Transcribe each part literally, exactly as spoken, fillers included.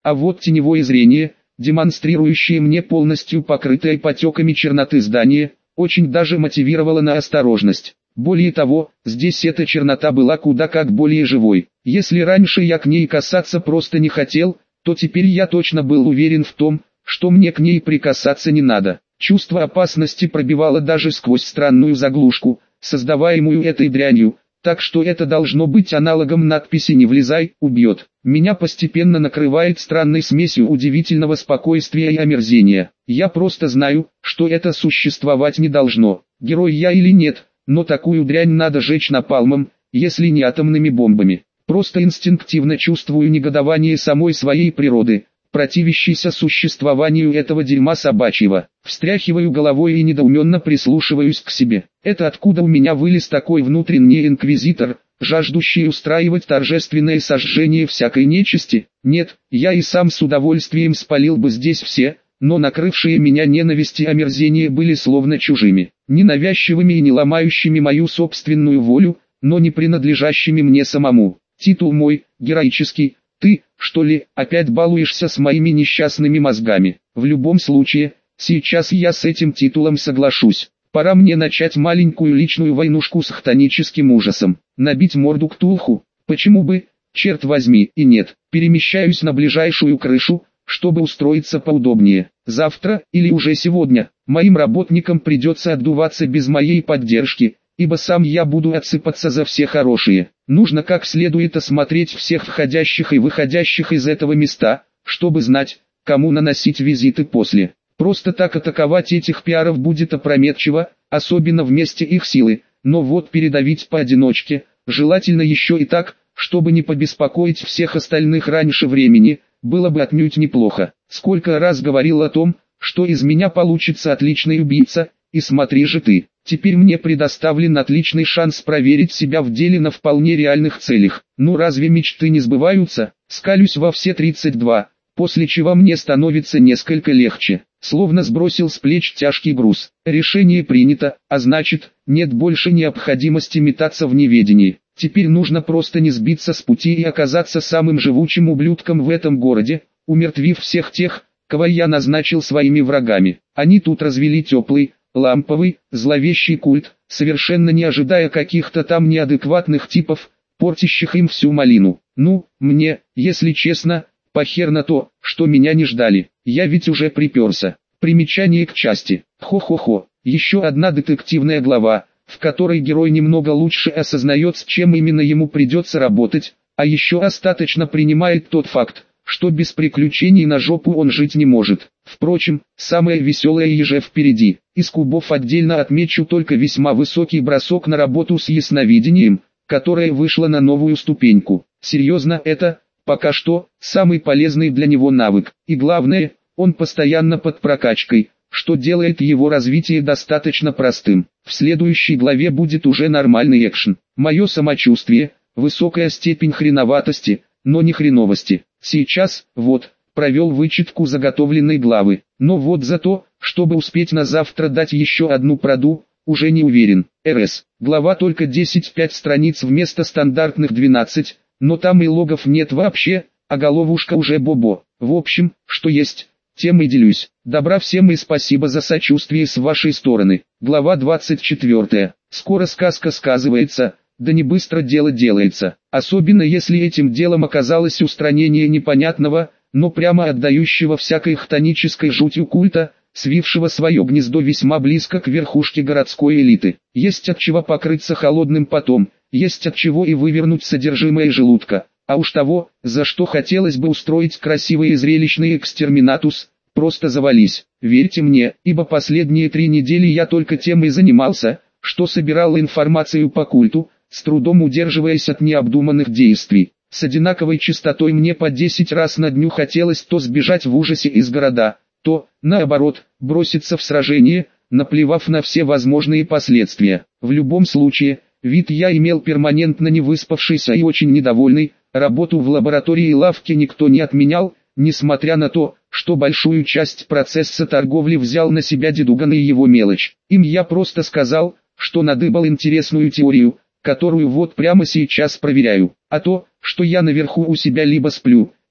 А вот теневое зрение, демонстрирующее мне полностью покрытое потеками черноты здание, очень даже мотивировало на осторожность. Более того, здесь эта чернота была куда как более живой. Если раньше я к ней касаться просто не хотел, то теперь я точно был уверен в том, что мне к ней прикасаться не надо. Чувство опасности пробивало даже сквозь странную заглушку, создаваемую этой дрянью, так что это должно быть аналогом надписи «Не влезай, убьет». Меня постепенно накрывает странной смесью удивительного спокойствия и омерзения. Я просто знаю, что это существовать не должно, герой я или нет, но такую дрянь надо жечь напалмом, если не атомными бомбами. Просто инстинктивно чувствую негодование самой своей природы, противящейся существованию этого дерьма собачьего. Встряхиваю головой и недоуменно прислушиваюсь к себе. Это откуда у меня вылез такой внутренний инквизитор, жаждущий устраивать торжественное сожжение всякой нечисти? Нет, я и сам с удовольствием спалил бы здесь все, но накрывшие меня ненависть и омерзение были словно чужими, ненавязчивыми и не ломающими мою собственную волю, но не принадлежащими мне самому. Титул мой, героический. Ты, что ли, опять балуешься с моими несчастными мозгами? В любом случае, сейчас я с этим титулом соглашусь. Пора мне начать маленькую личную войнушку с хтоническим ужасом. Набить морду Ктулху? Почему бы, черт возьми, и нет. Перемещаюсь на ближайшую крышу, чтобы устроиться поудобнее. Завтра, или уже сегодня, моим работникам придется отдуваться без моей поддержки, ибо сам я буду отсыпаться за все хорошие. Нужно как следует осмотреть всех входящих и выходящих из этого места, чтобы знать, кому наносить визиты после. Просто так атаковать этих пиаров будет опрометчиво, особенно в месте их силы, но вот передавить поодиночке, желательно еще и так, чтобы не побеспокоить всех остальных раньше времени, было бы отнюдь неплохо. Сколько раз говорил о том, что из меня получится отличный убийца, и смотри же ты. Теперь мне предоставлен отличный шанс проверить себя в деле на вполне реальных целях. Ну разве мечты не сбываются? Скалюсь во все тридцать два, после чего мне становится несколько легче. Словно сбросил с плеч тяжкий груз. Решение принято, а значит, нет больше необходимости метаться в неведении. Теперь нужно просто не сбиться с пути и оказаться самым живучим ублюдком в этом городе, умертвив всех тех, кого я назначил своими врагами. Они тут развели теплый, ламповый, зловещий культ, совершенно не ожидая каких-то там неадекватных типов, портящих им всю малину. Ну, мне, если честно, похер на то, что меня не ждали. Я ведь уже приперся. Примечание к части. Хо-хо-хо. Еще одна детективная глава, в которой герой немного лучше осознает, с чем именно ему придется работать, а еще остаточно принимает тот факт, что без приключений на жопу он жить не может. Впрочем, самое веселое еже впереди. Из кубов отдельно отмечу только весьма высокий бросок на работу с ясновидением, которая вышла на новую ступеньку. Серьезно, это, пока что, самый полезный для него навык. И главное, он постоянно под прокачкой, что делает его развитие достаточно простым. В следующей главе будет уже нормальный экшен. Мое самочувствие, высокая степень хреноватости, но не хреновости. Сейчас, вот, провел вычетку заготовленной главы, но вот за то, чтобы успеть на завтра дать еще одну проду, уже не уверен. РС. Глава только десять пять страниц вместо стандартных двенадцать, но там и логов нет вообще, а головушка уже бобо. В общем, что есть, тем и делюсь. Добра всем и спасибо за сочувствие с вашей стороны. Глава двадцать четвёртая. Скоро сказка сказывается, да не быстро дело делается. Особенно если этим делом оказалось устранение непонятного, но прямо отдающего всякой хтонической жутью культа, свившего свое гнездо весьма близко к верхушке городской элиты. Есть от чего покрыться холодным потом, есть от чего и вывернуть содержимое желудка. А уж того, за что хотелось бы устроить красивый и зрелищный экстерминатус, просто завались. Верьте мне, ибо последние три недели я только тем и занимался, что собирал информацию по культу, с трудом удерживаясь от необдуманных действий. С одинаковой частотой мне по десять раз на дню хотелось то сбежать в ужасе из города, то, наоборот, броситься в сражение, наплевав на все возможные последствия. В любом случае, вид я имел перманентно не выспавшийся и очень недовольный. Работу в лаборатории и лавке никто не отменял, несмотря на то, что большую часть процесса торговли взял на себя Дедуган и его мелочь. Им я просто сказал, что надыбал интересную теорию, которую вот прямо сейчас проверяю. А то, что я наверху у себя либо сплю,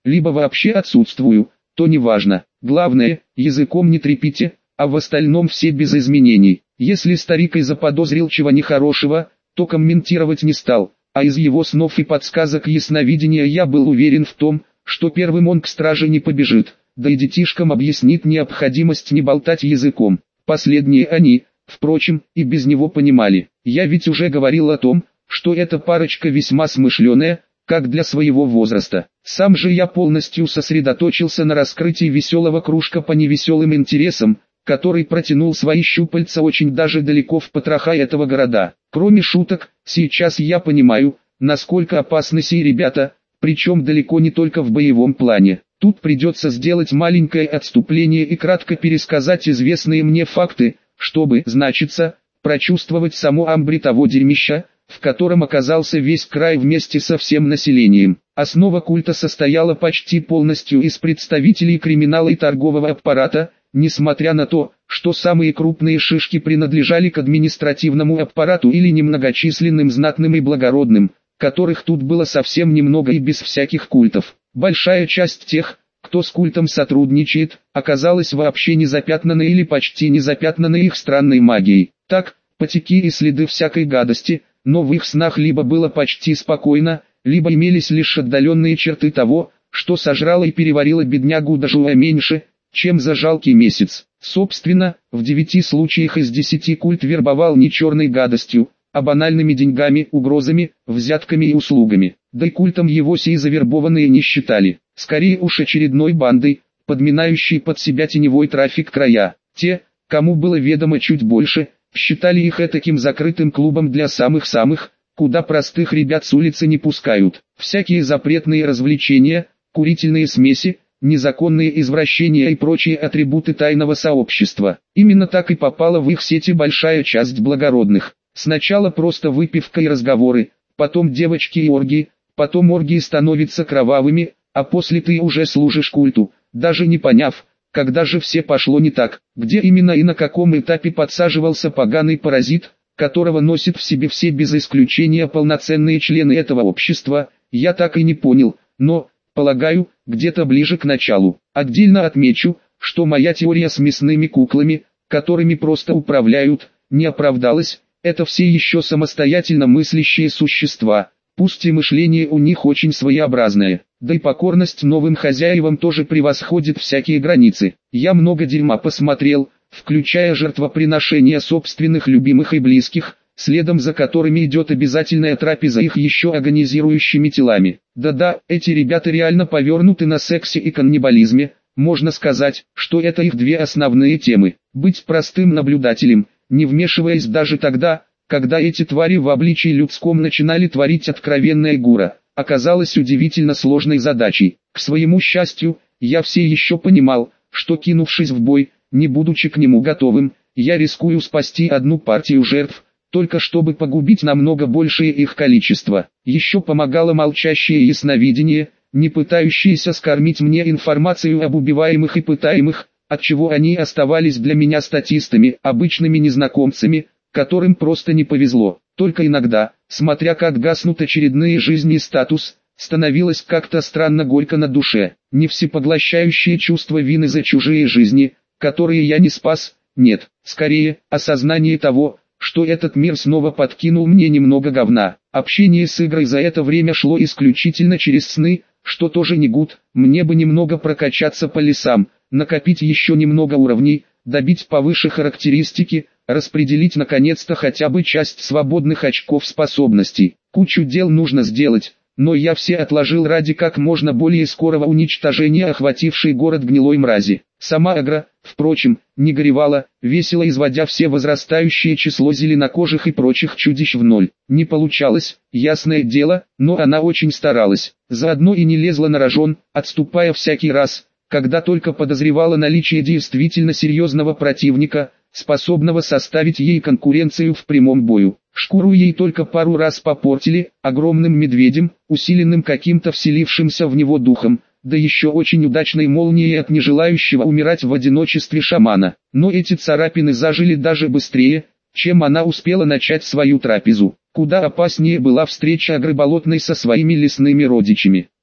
либо вообще отсутствую, то неважно. Главное, языком не трепите, а в остальном все без изменений. Если старик и заподозрил чего нехорошего, то комментировать не стал, а из его снов и подсказок ясновидения я был уверен в том, что первым он к страже не побежит, да и детишкам объяснит необходимость не болтать языком. Последние они, впрочем, и без него понимали. Я ведь уже говорил о том, что эта парочка весьма смышленая, как для своего возраста. Сам же я полностью сосредоточился на раскрытии веселого кружка по невеселым интересам, который протянул свои щупальца очень даже далеко в потроха этого города. Кроме шуток, сейчас я понимаю, насколько опасны сии ребята, причем далеко не только в боевом плане. Тут придется сделать маленькое отступление и кратко пересказать известные мне факты, чтобы, значится, прочувствовать само амбре того дерьмища, в котором оказался весь край вместе со всем населением. Основа культа состояла почти полностью из представителей криминала и торгового аппарата, несмотря на то, что самые крупные шишки принадлежали к административному аппарату или немногочисленным знатным и благородным, которых тут было совсем немного и без всяких культов. Большая часть тех, кто с культом сотрудничает, оказалась вообще не запятнана или почти не запятнана их странной магией. Так, потеки и следы всякой гадости, но в их снах либо было почти спокойно, либо имелись лишь отдаленные черты того, что сожрало и переварило беднягу даже меньше, чем за жалкий месяц. Собственно, в девяти случаях из десяти культ вербовал не черной гадостью, а банальными деньгами, угрозами, взятками и услугами. Да и культом его сии завербованные не считали. Скорее уж очередной бандой, подминающей под себя теневой трафик края. Те, кому было ведомо чуть больше, считали их этаким закрытым клубом для самых-самых, куда простых ребят с улицы не пускают. Всякие запретные развлечения, курительные смеси, незаконные извращения и прочие атрибуты тайного сообщества. Именно так и попала в их сети большая часть благородных. Сначала просто выпивка и разговоры, потом девочки и оргии, потом оргии становятся кровавыми, а после ты уже служишь культу, даже не поняв, когда же все пошло не так, где именно и на каком этапе подсаживался поганый паразит, которого носят в себе все без исключения полноценные члены этого общества, я так и не понял, но, полагаю, где-то ближе к началу. Отдельно отмечу, что моя теория с мясными куклами, которыми просто управляют, не оправдалась. Это все еще самостоятельно мыслящие существа, пусть и мышление у них очень своеобразное, да и покорность новым хозяевам тоже превосходит всякие границы. Я много дерьма посмотрел, включая жертвоприношения собственных любимых и близких, следом за которыми идет обязательная трапеза их еще агонизирующими телами. Да-да, эти ребята реально повернуты на сексе и каннибализме, можно сказать, что это их две основные темы. Быть простым наблюдателем, не вмешиваясь даже тогда, когда эти твари в обличии людском начинали творить откровенное гура, оказалось удивительно сложной задачей. К своему счастью, я все еще понимал, что кинувшись в бой, не будучи к нему готовым, я рискую спасти одну партию жертв, только чтобы погубить намного большее их количество. Еще помогало молчащее ясновидение, не пытающееся скормить мне информацию об убиваемых и пытаемых, отчего они оставались для меня статистами, обычными незнакомцами, которым просто не повезло. Только иногда, смотря как гаснут очередные жизни и статус, становилось как-то странно горько на душе. Не всепоглощающее чувство вины за чужие жизни, которые я не спас, нет, скорее, осознание того, что этот мир снова подкинул мне немного говна. Общение с игрой за это время шло исключительно через сны, что тоже не гуд, мне бы немного прокачаться по лесам, накопить еще немного уровней, добить повыше характеристики, распределить наконец-то хотя бы часть свободных очков способностей. Кучу дел нужно сделать, но я все отложил ради как можно более скорого уничтожения охватившей город гнилой мрази. Сама Агра, впрочем, не горевала, весело изводя все возрастающее число зеленокожих и прочих чудищ в ноль. Не получалось, ясное дело, но она очень старалась. Заодно и не лезла на рожон, отступая всякий раз, когда только подозревала наличие действительно серьезного противника, способного составить ей конкуренцию в прямом бою. Шкуру ей только пару раз попортили, огромным медведем, усиленным каким-то вселившимся в него духом, да еще очень удачной молнией от нежелающего умирать в одиночестве шамана. Но эти царапины зажили даже быстрее, чем она успела начать свою трапезу. Куда опаснее была встреча Агры Болотной со своими лесными родичами.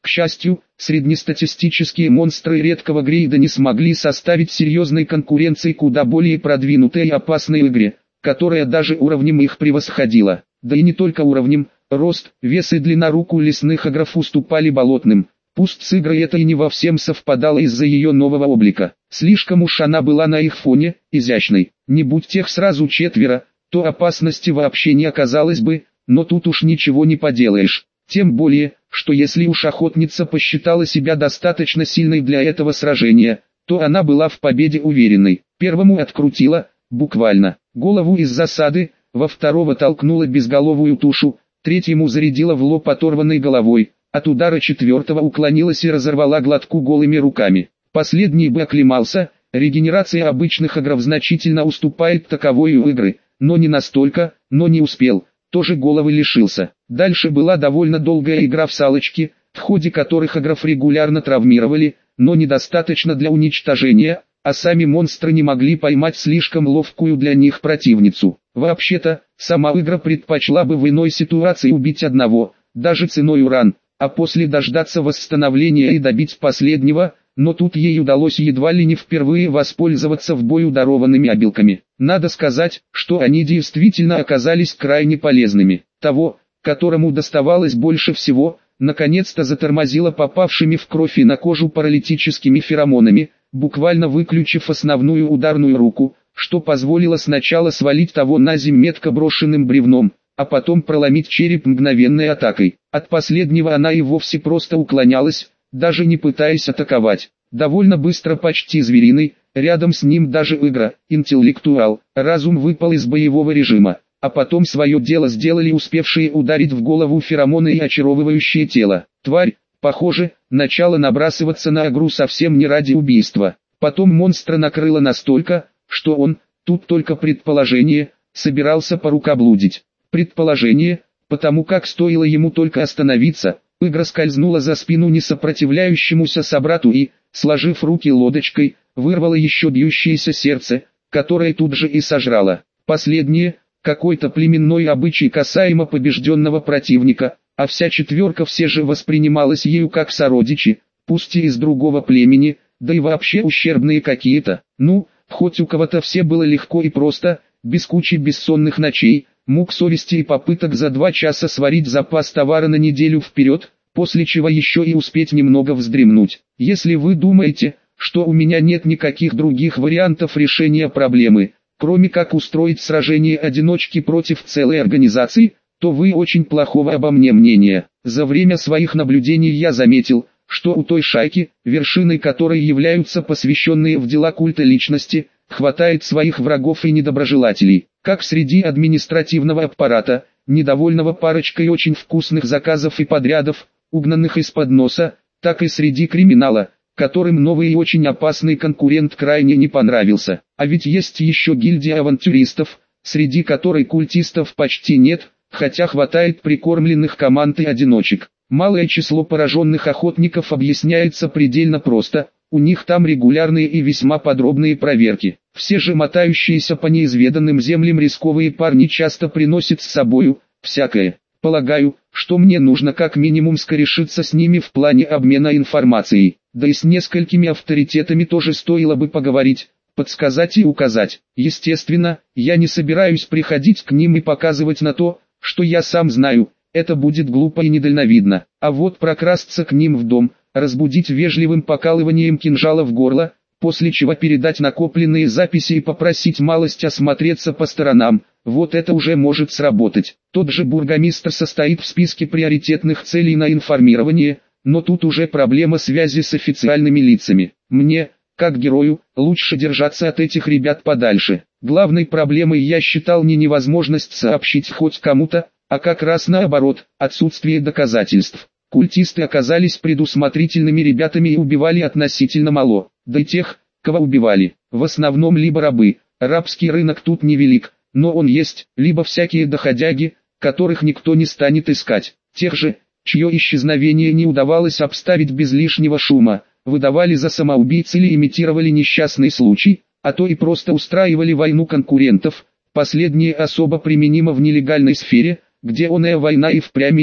К счастью, среднестатистические монстры редкого грейда не смогли составить серьезной конкуренции куда более продвинутой и опасной игре, которая даже уровнем их превосходила. Да и не только уровнем, рост, вес и длина рук у лесных агров уступали болотным. Пусть с игрой это и не во всем совпадало из-за ее нового облика. Слишком уж она была на их фоне, изящной. Не будь тех сразу четверо, то опасности вообще не оказалось бы, но тут уж ничего не поделаешь. Тем более, что если уж охотница посчитала себя достаточно сильной для этого сражения, то она была в победе уверенной. Первому открутила, буквально, голову из засады, во второго толкнула безголовую тушу, третьему зарядила в лоб оторванной головой, от удара четвертого уклонилась и разорвала глотку голыми руками. Последний бы оклемался, регенерация обычных агров значительно уступает таковой у игры, но не настолько, но не успел, тоже головы лишился. Дальше была довольно долгая игра в салочки, в ходе которых агров регулярно травмировали, но недостаточно для уничтожения, а сами монстры не могли поймать слишком ловкую для них противницу. Вообще-то, сама игра предпочла бы в иной ситуации убить одного, даже ценой уран, а после дождаться восстановления и добить последнего, но тут ей удалось едва ли не впервые воспользоваться в бою дарованными обилками. Надо сказать, что они действительно оказались крайне полезными. Того, которому доставалось больше всего, наконец-то затормозило попавшими в кровь и на кожу паралитическими феромонами, буквально выключив основную ударную руку, что позволило сначала свалить того на землю метко брошенным бревном, а потом проломить череп мгновенной атакой. От последнего она и вовсе просто уклонялась, даже не пытаясь атаковать. Довольно быстро, почти звериный, рядом с ним даже игра, интеллектуал, разум выпал из боевого режима, а потом свое дело сделали успевшие ударить в голову феромоны и очаровывающее тело. Тварь, похоже, начала набрасываться на игру совсем не ради убийства. Потом монстра накрыло настолько, что он, тут только предположение, собирался порукоблудить. Предположение, потому как стоило ему только остановиться, игра скользнула за спину несопротивляющемуся собрату и, сложив руки лодочкой, вырвала еще бьющееся сердце, которое тут же и сожрало. Последнее, какой-то племенной обычай касаемо побежденного противника, а вся четверка все же воспринималась ею как сородичи, пусть и из другого племени, да и вообще ущербные какие-то. Ну, хоть у кого-то все было легко и просто, без кучи бессонных ночей, мук совести и попыток за два часа сварить запас товара на неделю вперед, после чего еще и успеть немного вздремнуть. Если вы думаете, что у меня нет никаких других вариантов решения проблемы, кроме как устроить сражение одиночки против целой организации, то вы очень плохого обо мне мнения. За время своих наблюдений я заметил, что у той шайки, вершиной которой являются посвященные в дела культа личности, хватает своих врагов и недоброжелателей, как среди административного аппарата, недовольного парочкой очень вкусных заказов и подрядов, угнанных из-под носа, так и среди криминала, которым новый и очень опасный конкурент крайне не понравился. А ведь есть еще гильдия авантюристов, среди которой культистов почти нет, хотя хватает прикормленных команд и одиночек. Малое число пораженных охотников объясняется предельно просто, у них там регулярные и весьма подробные проверки. Все же мотающиеся по неизведанным землям рисковые парни часто приносят с собою всякое. Полагаю, что мне нужно как минимум скорешиться с ними в плане обмена информацией, да и с несколькими авторитетами тоже стоило бы поговорить, подсказать и указать. Естественно, я не собираюсь приходить к ним и показывать на то, что я сам знаю, это будет глупо и недальновидно. А вот прокрасться к ним в дом, разбудить вежливым покалыванием кинжала в горло, после чего передать накопленные записи и попросить малость осмотреться по сторонам, вот это уже может сработать. Тот же бургомистр состоит в списке приоритетных целей на информирование, но тут уже проблема связи с официальными лицами. Мне, как герою, лучше держаться от этих ребят подальше. Главной проблемой я считал не невозможность сообщить хоть кому-то, а как раз наоборот, отсутствие доказательств. Культисты оказались предусмотрительными ребятами и убивали относительно мало, да и тех, кого убивали, в основном либо рабы, рабский рынок тут невелик, но он есть, либо всякие доходяги, которых никто не станет искать, тех же, чье исчезновение не удавалось обставить без лишнего шума, выдавали за самоубийц или имитировали несчастный случай, а то и просто устраивали войну конкурентов, последнее особо применимо в нелегальной сфере, где оная война и впрямь идет.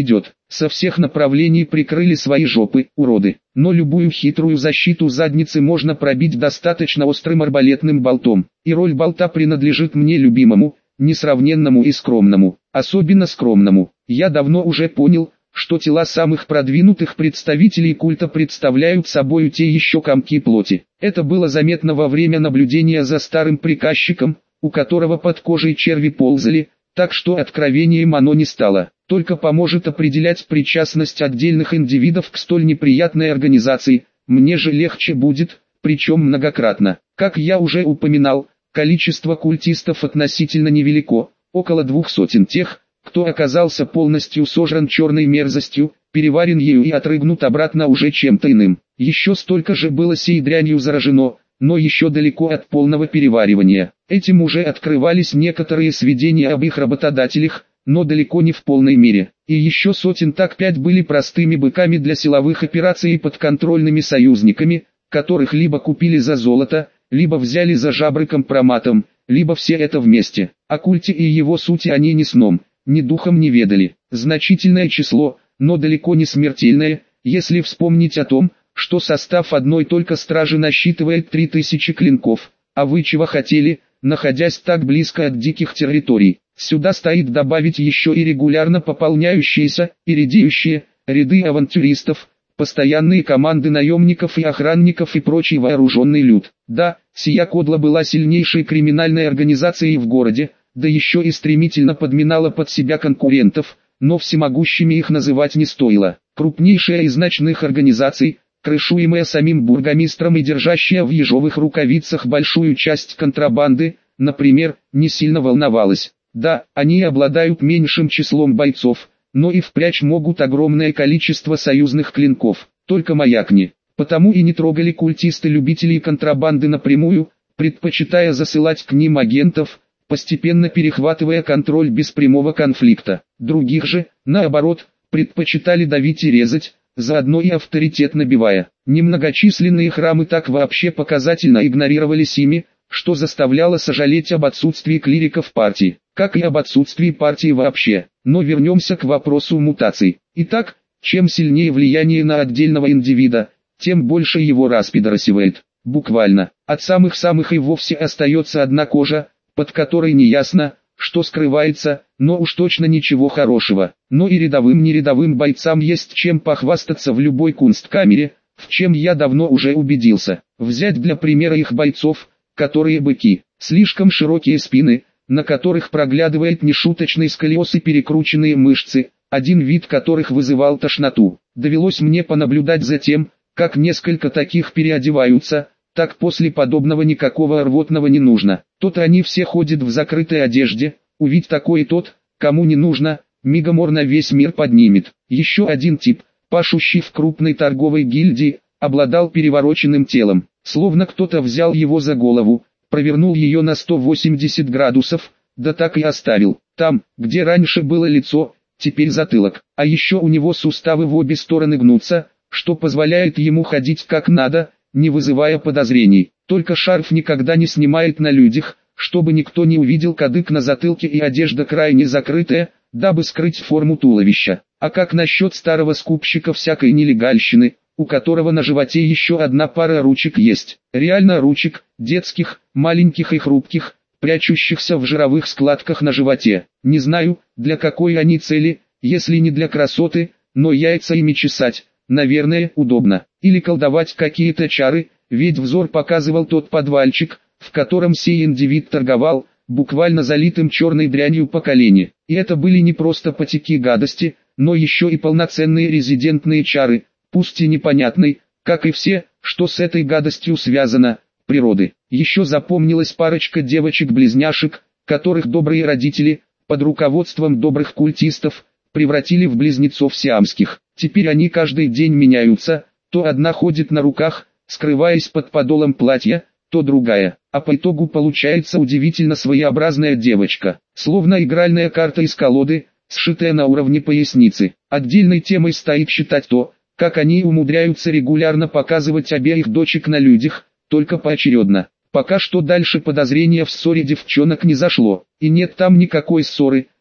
Со всех направлений прикрыли свои жопы, уроды. Но любую хитрую защиту задницы можно пробить достаточно острым арбалетным болтом. И роль болта принадлежит мне любимому, несравненному и скромному. Особенно скромному. Я давно уже понял, что тела самых продвинутых представителей культа представляют собою те еще комки плоти. Это было заметно во время наблюдения за старым приказчиком, у которого под кожей черви ползали, так что откровением оно не стало, только поможет определять причастность отдельных индивидов к столь неприятной организации, мне же легче будет, причем многократно. Как я уже упоминал, количество культистов относительно невелико, около двух сотен тех, кто оказался полностью сожран черной мерзостью, переварен ею и отрыгнут обратно уже чем-то иным. Еще столько же было сей дрянью заражено, но еще далеко от полного переваривания. Этим уже открывались некоторые сведения об их работодателях, но далеко не в полной мере. И еще сотен так пять были простыми быками для силовых операций и подконтрольными союзниками, которых либо купили за золото, либо взяли за жабры компроматом, либо все это вместе. О культе и его сути они ни сном, ни духом не ведали. Значительное число, но далеко не смертельное, если вспомнить о том, что состав одной только стражи насчитывает три тысячи клинков. А вы чего хотели, находясь так близко от диких территорий? Сюда стоит добавить еще и регулярно пополняющиеся, и редеющие, ряды авантюристов, постоянные команды наемников и охранников и прочий вооруженный люд. Да, сия кодла была сильнейшей криминальной организацией в городе, да еще и стремительно подминала под себя конкурентов, но всемогущими их называть не стоило. Крупнейшая из ночных организаций, крышуемая самим бургомистром и держащая в ежовых рукавицах большую часть контрабанды, например, не сильно волновалась. Да, они обладают меньшим числом бойцов, но и впрячь могут огромное количество союзных клинков, только маякни. Потому и не трогали культисты любителей контрабанды напрямую, предпочитая засылать к ним агентов, постепенно перехватывая контроль без прямого конфликта. Других же, наоборот, предпочитали давить и резать, заодно и авторитет набивая. Немногочисленные храмы так вообще показательно игнорировались ими, что заставляло сожалеть об отсутствии клириков партии, как и об отсутствии партии вообще. Но вернемся к вопросу мутаций. Итак, чем сильнее влияние на отдельного индивида, тем больше его распидорасивает. Буквально. От самых-самых и вовсе остается одна кожа, под которой неясно, что скрывается, но уж точно ничего хорошего. Но и рядовым-нерядовым бойцам есть чем похвастаться в любой кунсткамере, в чем я давно уже убедился. Взять для примера их бойцов, которые быки, слишком широкие спины, на которых проглядывает нешуточный сколиоз и перекрученные мышцы, один вид которых вызывал тошноту. Довелось мне понаблюдать за тем, как несколько таких переодеваются, так после подобного никакого рвотного не нужно. То-то они все ходят в закрытой одежде, увидь такой тот, кому не нужно, мигом ор на весь мир поднимет. Еще один тип, пашущий в крупной торговой гильдии, обладал перевороченным телом, словно кто-то взял его за голову, провернул ее на сто восемьдесят градусов, да так и оставил. Там, где раньше было лицо, теперь затылок, а еще у него суставы в обе стороны гнутся, что позволяет ему ходить как надо, не вызывая подозрений. Только шарф никогда не снимает на людях, чтобы никто не увидел кадык на затылке и одежда крайне закрытая, дабы скрыть форму туловища. А как насчет старого скупщика всякой нелегальщины, у которого на животе еще одна пара ручек есть? Реально ручек, детских, маленьких и хрупких, прячущихся в жировых складках на животе. Не знаю, для какой они цели, если не для красоты, но яйца ими чесать, наверное, удобно. Или колдовать какие-то чары, ведь взор показывал тот подвальчик, в котором сей индивид торговал, буквально залитым черной дрянью по колени. И это были не просто потеки гадости, но еще и полноценные резидентные чары, пусть и непонятной, как и все, что с этой гадостью связано, природы. Еще запомнилась парочка девочек-близняшек, которых добрые родители, под руководством добрых культистов, превратили в близнецов сиамских. Теперь они каждый день меняются, то одна ходит на руках, скрываясь под подолом платья, то другая, а по итогу получается удивительно своеобразная девочка, словно игральная карта из колоды, сшитая на уровне поясницы. Отдельной темой стоит считать то, как они умудряются регулярно показывать обеих дочек на людях, только поочередно. Пока что дальше подозрения в ссоре девчонок не зашло, и нет там никакой ссоры,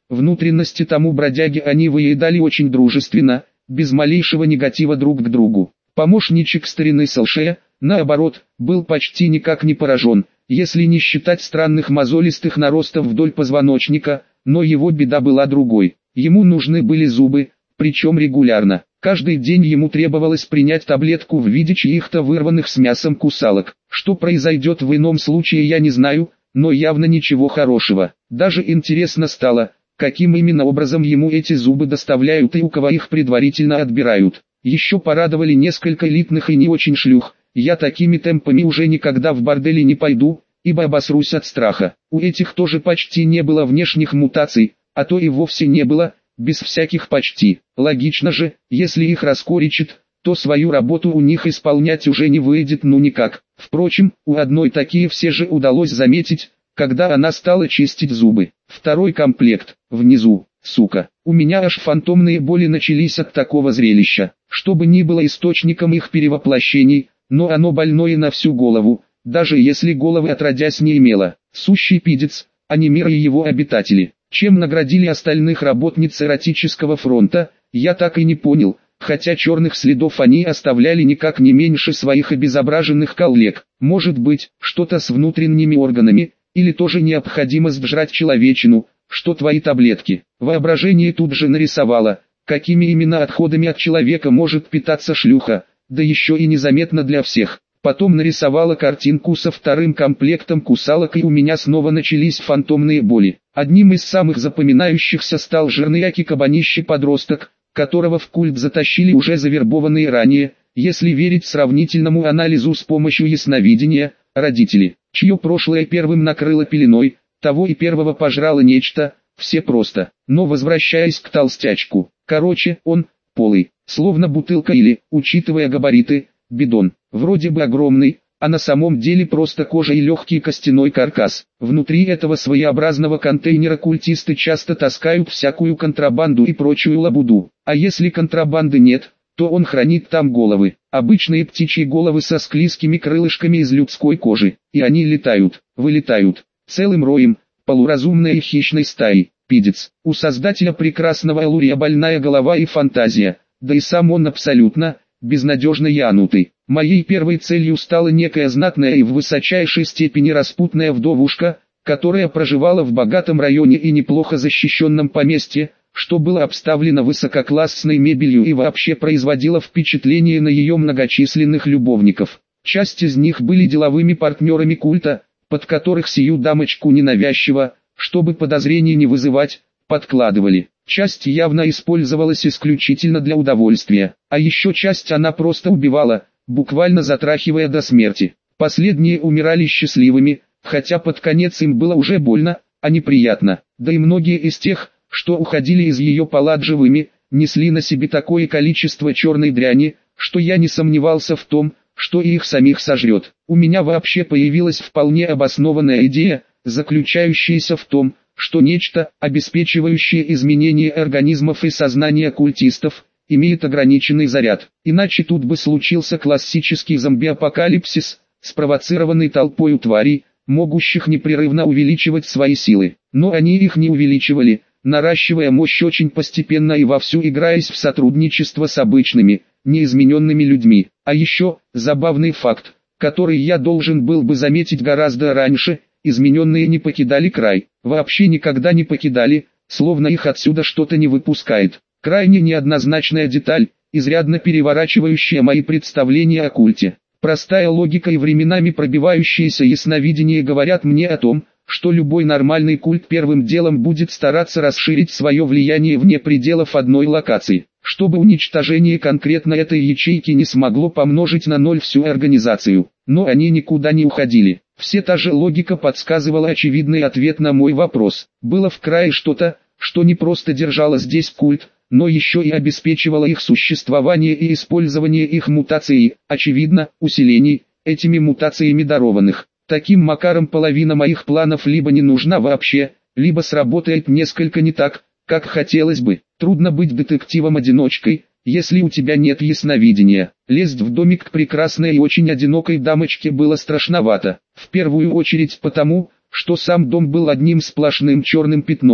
Внутренности тому бродяги они выедали очень дружественно, без малейшего негатива друг к другу. Помощничек старины Салшея, наоборот, был почти никак не поражен, если не считать странных мозолистых наростов вдоль позвоночника, но его беда была другой. Ему нужны были зубы, причем регулярно. Каждый день ему требовалось принять таблетку в виде чьих-то вырванных с мясом кусалок. Что произойдет в ином случае, я не знаю, но явно ничего хорошего. Даже интересно стало, каким именно образом ему эти зубы доставляют и у кого их предварительно отбирают. Еще порадовали несколько элитных и не очень шлюх. Я такими темпами уже никогда в борделе не пойду, ибо обосрусь от страха. У этих тоже почти не было внешних мутаций, а то и вовсе не было, без всяких почти. Логично же, если их раскоричит, то свою работу у них исполнять уже не выйдет ну никак. Впрочем, у одной такие все же удалось заметить, когда она стала чистить зубы. Второй комплект, внизу, сука. У меня аж фантомные боли начались от такого зрелища. Что бы ни было источником их перевоплощений, но оно больное на всю голову, даже если головы отродясь не имело. Сущий пидец, а не мир и его обитатели. Чем наградили остальных работниц эротического фронта, я так и не понял, хотя черных следов они оставляли никак не меньше своих обезображенных коллег. Может быть, что-то с внутренними органами, или тоже необходимость жрать человечину, что твои таблетки. Воображение тут же нарисовало, какими именно отходами от человека может питаться шлюха, да еще и незаметно для всех. Потом нарисовала картинку со вторым комплектом кусалок, и у меня снова начались фантомные боли. Одним из самых запоминающихся стал жирный кабанище подросток, которого в культ затащили уже завербованные ранее, если верить сравнительному анализу с помощью ясновидения, родители, чье прошлое первым накрыло пеленой, того и первого пожрало нечто, все просто. Но возвращаясь к толстячку, короче, он, полый, словно бутылка или, учитывая габариты, бидон, вроде бы огромный, а на самом деле просто кожа и легкий костяной каркас. Внутри этого своеобразного контейнера культисты часто таскают всякую контрабанду и прочую лабуду. А если контрабанды нет, то он хранит там головы. Обычные птичьи головы со склизкими крылышками из людской кожи. И они летают, вылетают, целым роем, полуразумной и хищной стаей. Пидец. У создателя прекрасного Алурия больная голова и фантазия, да и сам он абсолютно безнадежно янутый. Моей первой целью стала некая знатная и в высочайшей степени распутная вдовушка, которая проживала в богатом районе и неплохо защищенном поместье, что было обставлено высококлассной мебелью и вообще производило впечатление на ее многочисленных любовников. Часть из них были деловыми партнерами культа, под которых сию дамочку ненавязчиво, чтобы подозрений не вызывать, подкладывали. Часть явно использовалась исключительно для удовольствия, а еще часть она просто убивала, буквально затрахивая до смерти. Последние умирали счастливыми, хотя под конец им было уже больно, а неприятно. Да и многие из тех, что уходили из ее палат живыми, несли на себе такое количество черной дряни, что я не сомневался в том, что и их самих сожрет. У меня вообще появилась вполне обоснованная идея, заключающаяся в том, что нечто, обеспечивающее изменение организмов и сознания культистов, имеет ограниченный заряд. Иначе тут бы случился классический зомби-апокалипсис, спровоцированный толпой тварей, могущих непрерывно увеличивать свои силы. Но они их не увеличивали, наращивая мощь очень постепенно и вовсю играясь в сотрудничество с обычными, неизмененными людьми. А еще, забавный факт, который я должен был бы заметить гораздо раньше, измененные не покидали край, вообще никогда не покидали, словно их отсюда что-то не выпускает. Крайне неоднозначная деталь, изрядно переворачивающая мои представления о культе. Простая логика и временами пробивающееся ясновидение говорят мне о том, что любой нормальный культ первым делом будет стараться расширить свое влияние вне пределов одной локации, чтобы уничтожение конкретно этой ячейки не смогло помножить на ноль всю организацию. Но они никуда не уходили. Все та же логика подсказывала очевидный ответ на мой вопрос. Было в крае что-то, что не просто держало здесь культ, но еще и обеспечивало их существование и использование их мутаций, очевидно, усилений, этими мутациями дарованных. Таким макаром половина моих планов либо не нужна вообще, либо сработает несколько не так, как хотелось бы. Трудно быть детективом-одиночкой, если у тебя нет ясновидения. Лезть в домик к прекрасной и очень одинокой дамочке было страшновато. В первую очередь потому, что сам дом был одним сплошным черным пятном,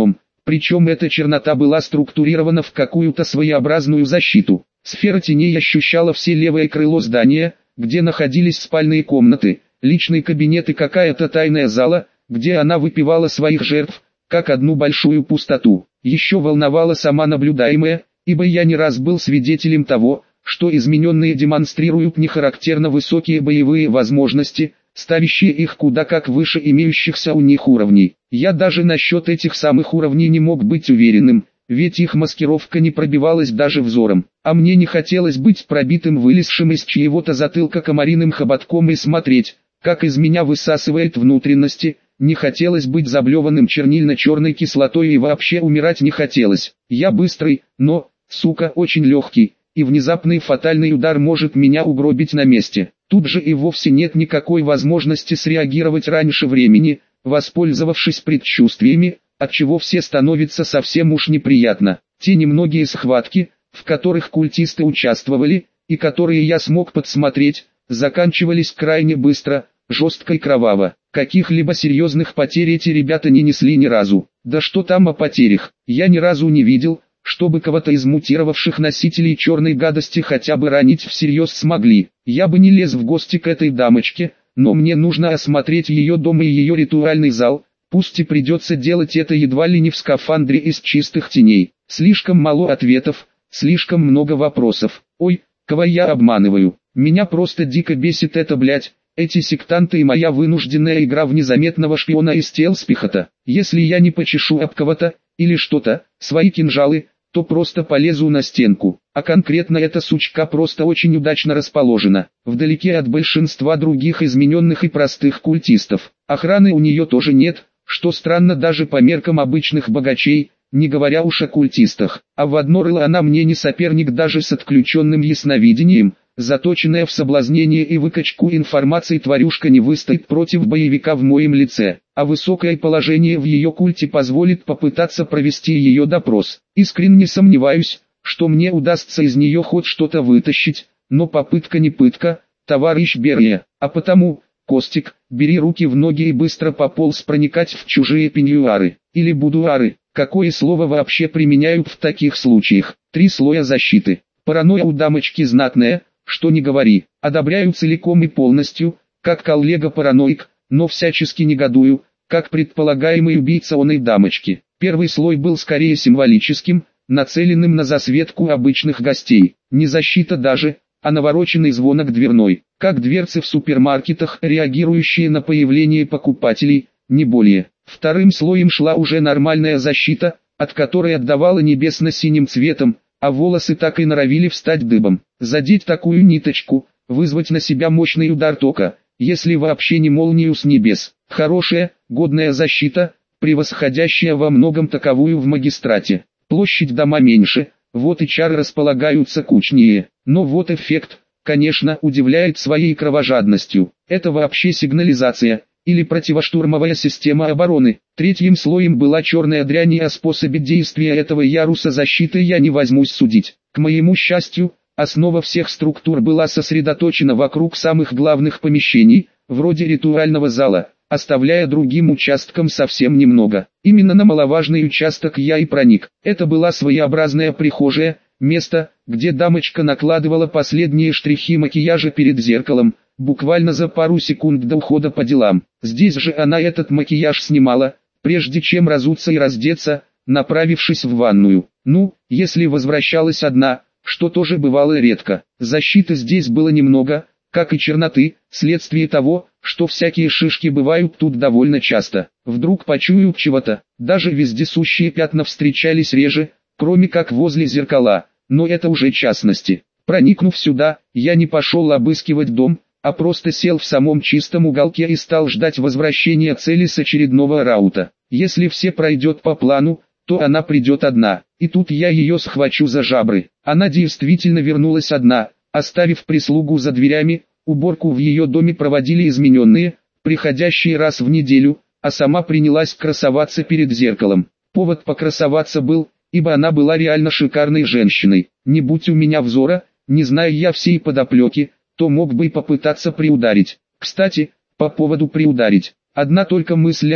Причем эта чернота была структурирована в какую-то своеобразную защиту. Сфера теней ощущала все левое крыло здания, где находились спальные комнаты, личный кабинет и какая-то тайная зала, где она выпивала своих жертв, как одну большую пустоту. Еще волновала сама наблюдаемая, ибо я не раз был свидетелем того, что измененные демонстрируют нехарактерно высокие боевые возможности, ставящие их куда как выше имеющихся у них уровней. Я даже насчет этих самых уровней не мог быть уверенным, ведь их маскировка не пробивалась даже взором. А мне не хотелось быть пробитым вылезшим из чьего-то затылка комариным хоботком и смотреть, как из меня высасывает внутренности. Не хотелось быть заблеванным чернильно-черной кислотой и вообще умирать не хотелось. Я быстрый, но, сука, очень легкий, и внезапный фатальный удар может меня угробить на месте. Тут же и вовсе нет никакой возможности среагировать раньше времени, воспользовавшись предчувствиями, отчего все становится совсем уж неприятно. Те немногие схватки, в которых культисты участвовали, и которые я смог подсмотреть, заканчивались крайне быстро, жестко и кроваво. Каких-либо серьезных потерь эти ребята не несли ни разу. Да что там о потерях, я ни разу не видел, чтобы кого-то из мутировавших носителей черной гадости хотя бы ранить всерьез смогли. Я бы не лез в гости к этой дамочке, но мне нужно осмотреть ее дом и ее ритуальный зал, пусть и придется делать это едва ли не в скафандре из чистых теней. Слишком мало ответов, слишком много вопросов. Ой, кого я обманываю? Меня просто дико бесит это, блять. Эти сектанты и моя вынужденная игра в незаметного шпиона из телспихота. Если я не почешу об кого-то, или что-то, свои кинжалы, то просто полезу на стенку. А конкретно эта сучка просто очень удачно расположена, вдалеке от большинства других измененных и простых культистов. Охраны у нее тоже нет, что странно даже по меркам обычных богачей, не говоря уж о культистах. А в одно рыло она мне не соперник даже с отключенным ясновидением. Заточенная в соблазнение и выкачку информации тварюшка не выстоит против боевика в моем лице, а высокое положение в ее культе позволит попытаться провести ее допрос. Искренне сомневаюсь, что мне удастся из нее хоть что-то вытащить, но попытка не пытка, товарищ Берия. А потому, Костик, бери руки в ноги и быстро пополз проникать в чужие пеньюары, или будуары, какое слово вообще применяют в таких случаях. Три слоя защиты. Паранойя у дамочки знатная, что не говори, одобряю целиком и полностью, как коллега-параноик, но всячески негодую, как предполагаемый убийца оной дамочки. Первый слой был скорее символическим, нацеленным на засветку обычных гостей. Не защита даже, а навороченный звонок дверной, как дверцы в супермаркетах, реагирующие на появление покупателей, не более. Вторым слоем шла уже нормальная защита, от которой отдавала небесно-синим цветом, а волосы так и норовили встать дыбом. Задеть такую ниточку, вызвать на себя мощный удар тока, если вообще не молнию с небес. Хорошая, годная защита, превосходящая во многом таковую в магистрате. Площадь дома меньше, вот и чары располагаются кучнее. Но вот эффект, конечно, удивляет своей кровожадностью. Это вообще сигнализация, или противоштурмовая система обороны. Третьим слоем была черная дрянь, и о способе действия этого яруса защиты я не возьмусь судить. К моему счастью, основа всех структур была сосредоточена вокруг самых главных помещений, вроде ритуального зала, оставляя другим участкам совсем немного. Именно на маловажный участок я и проник. Это была своеобразная прихожая, место, где дамочка накладывала последние штрихи макияжа перед зеркалом, буквально за пару секунд до ухода по делам. Здесь же она этот макияж снимала, прежде чем разуться и раздеться, направившись в ванную. Ну, если возвращалась одна, что тоже бывало редко. Защиты здесь было немного, как и черноты, вследствие того, что всякие шишки бывают тут довольно часто. Вдруг почуют чего-то, даже вездесущие пятна встречались реже, кроме как возле зеркала, но это уже частности. Проникнув сюда, я не пошел обыскивать дом, а просто сел в самом чистом уголке и стал ждать возвращения цели с очередного раута. Если все пройдет по плану, то она придет одна, и тут я ее схвачу за жабры. Она действительно вернулась одна, оставив прислугу за дверями. Уборку в ее доме проводили измененные, приходящие раз в неделю, а сама принялась красоваться перед зеркалом. Повод покрасоваться был, ибо она была реально шикарной женщиной. Не будь у меня взора, не зная я всей подоплеки, то мог бы и попытаться приударить. Кстати, по поводу приударить. Одна только мысль о том,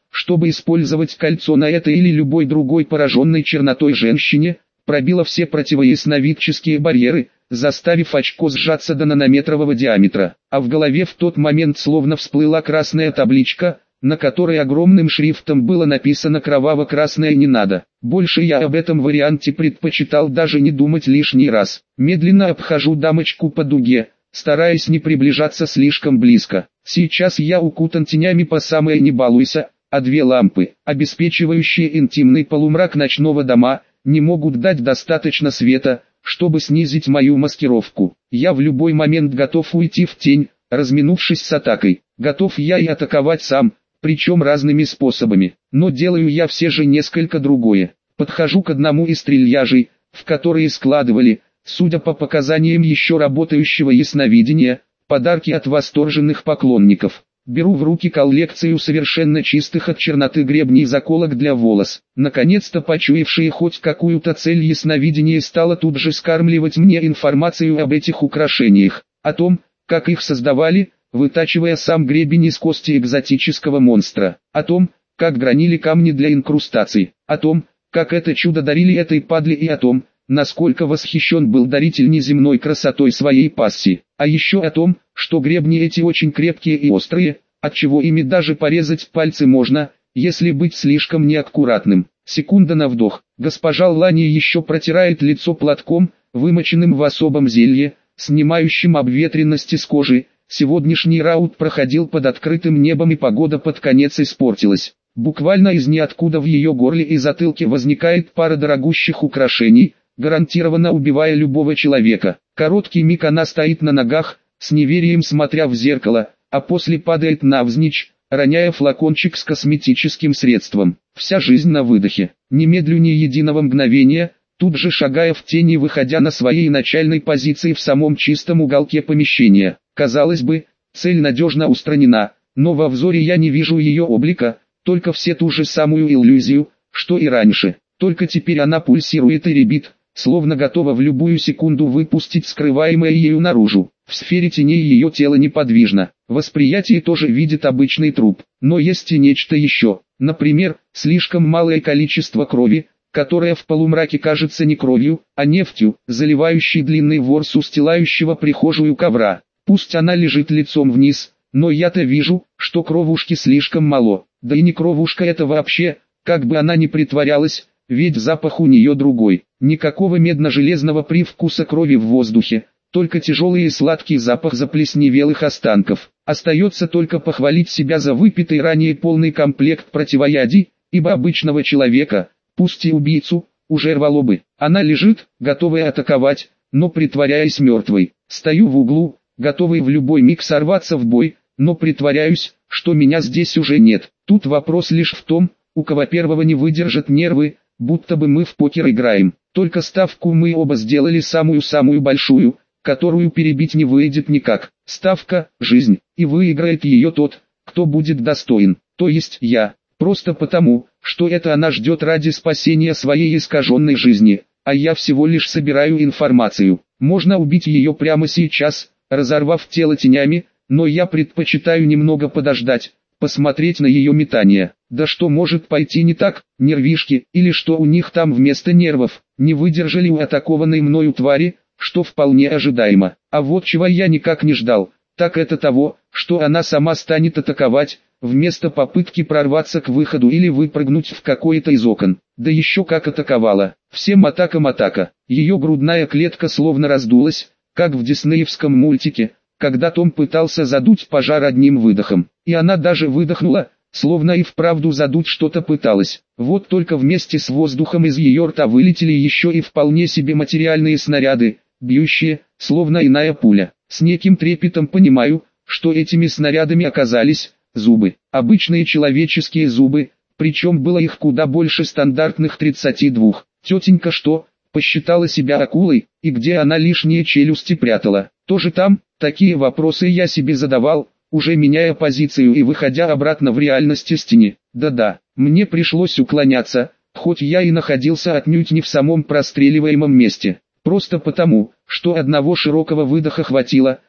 чтобы использовать кольцо на этой или любой другой пораженной чернотой женщине, пробило все противоясновидческие барьеры, заставив очко сжаться до нанометрового диаметра, а в голове в тот момент словно всплыла красная табличка, на которой огромным шрифтом было написано «Кроваво-красное не надо». Больше я об этом варианте предпочитал даже не думать лишний раз. Медленно обхожу дамочку по дуге, стараясь не приближаться слишком близко. Сейчас я укутан тенями по самое не балуйся, а две лампы, обеспечивающие интимный полумрак ночного дома, не могут дать достаточно света, чтобы снизить мою маскировку. Я в любой момент готов уйти в тень, разминувшись с атакой. Готов я и атаковать сам, причем разными способами. Но делаю я все же несколько другое. Подхожу к одному из трильяжей, в которые складывали, судя по показаниям еще работающего ясновидения, подарки от восторженных поклонников. Беру в руки коллекцию совершенно чистых от черноты гребней заколок для волос. Наконец-то почуявшие хоть какую-то цель ясновидение стало тут же скармливать мне информацию об этих украшениях, о том, как их создавали, вытачивая сам гребень из кости экзотического монстра, о том, как гранили камни для инкрустаций, о том, как это чудо дарили этой падле и о том, насколько восхищен был даритель неземной красотой своей пассии, а еще о том, что гребни эти очень крепкие и острые, отчего ими даже порезать пальцы можно, если быть слишком неаккуратным. Секунда на вдох. Госпожа Лани еще протирает лицо платком, вымоченным в особом зелье, снимающим обветренности с кожи. Сегодняшний раут проходил под открытым небом и погода под конец испортилась. Буквально из ниоткуда в ее горле и затылке возникает пара дорогущих украшений, гарантированно убивая любого человека. Короткий миг она стоит на ногах, с неверием смотря в зеркало, а после падает навзничь, роняя флакончик с косметическим средством. Вся жизнь на выдохе. Немедлю ни единого мгновения, тут же шагая в тени, выходя на своей начальной позиции в самом чистом уголке помещения. Казалось бы, цель надежно устранена, но во взоре я не вижу ее облика, только все ту же самую иллюзию, что и раньше. Только теперь она пульсирует и рябит, словно готова в любую секунду выпустить скрываемое ею наружу. В сфере теней ее тело неподвижно, восприятие тоже видит обычный труп, но есть и нечто еще, например, слишком малое количество крови, которая в полумраке кажется не кровью, а нефтью, заливающей длинный ворс устилающего прихожую ковра. Пусть она лежит лицом вниз, но я-то вижу, что кровушки слишком мало, да и не кровушка это вообще, как бы она ни притворялась, ведь запах у нее другой, никакого медно-железного привкуса крови в воздухе, только тяжелый и сладкий запах заплесневелых останков. Остается только похвалить себя за выпитый ранее полный комплект противоядий, ибо обычного человека, пусть и убийцу, уже рвало бы. Она лежит, готовая атаковать, но притворяясь мертвой. Стою в углу, готовый в любой миг сорваться в бой, но притворяюсь, что меня здесь уже нет. Тут вопрос лишь в том, у кого первого не выдержат нервы, будто бы мы в покер играем. Только ставку мы оба сделали самую-самую большую, которую перебить не выйдет никак. Ставка – жизнь, и выиграет ее тот, кто будет достоин, то есть я. Просто потому, что это она ждет ради спасения своей искаженной жизни, а я всего лишь собираю информацию. Можно убить ее прямо сейчас, разорвав тело тенями, но я предпочитаю немного подождать, посмотреть на ее метание. Да что может пойти не так, нервишки, или что у них там вместо нервов, не выдержали у атакованной мною твари, что вполне ожидаемо. А вот чего я никак не ждал, так это того, что она сама станет атаковать, вместо попытки прорваться к выходу или выпрыгнуть в какое-то из окон. Да еще как атаковала. Всем атакам атака. Ее грудная клетка словно раздулась, как в диснеевском мультике, когда Том пытался задуть пожар одним выдохом. И она даже выдохнула, словно и вправду задуть что-то пыталась. Вот только вместе с воздухом из ее рта вылетели еще и вполне себе материальные снаряды, бьющие, словно иная пуля. С неким трепетом понимаю, что этими снарядами оказались зубы. Обычные человеческие зубы, причем было их куда больше стандартных тридцати двух. Тетенька что, посчитала себя акулой, и где она лишние челюсти прятала? Тоже там? Такие вопросы я себе задавал, уже меняя позицию и выходя обратно в реальность из тени. Да-да, мне пришлось уклоняться, хоть я и находился отнюдь не в самом простреливаемом месте. Просто потому, что одного широкого выдоха хватило,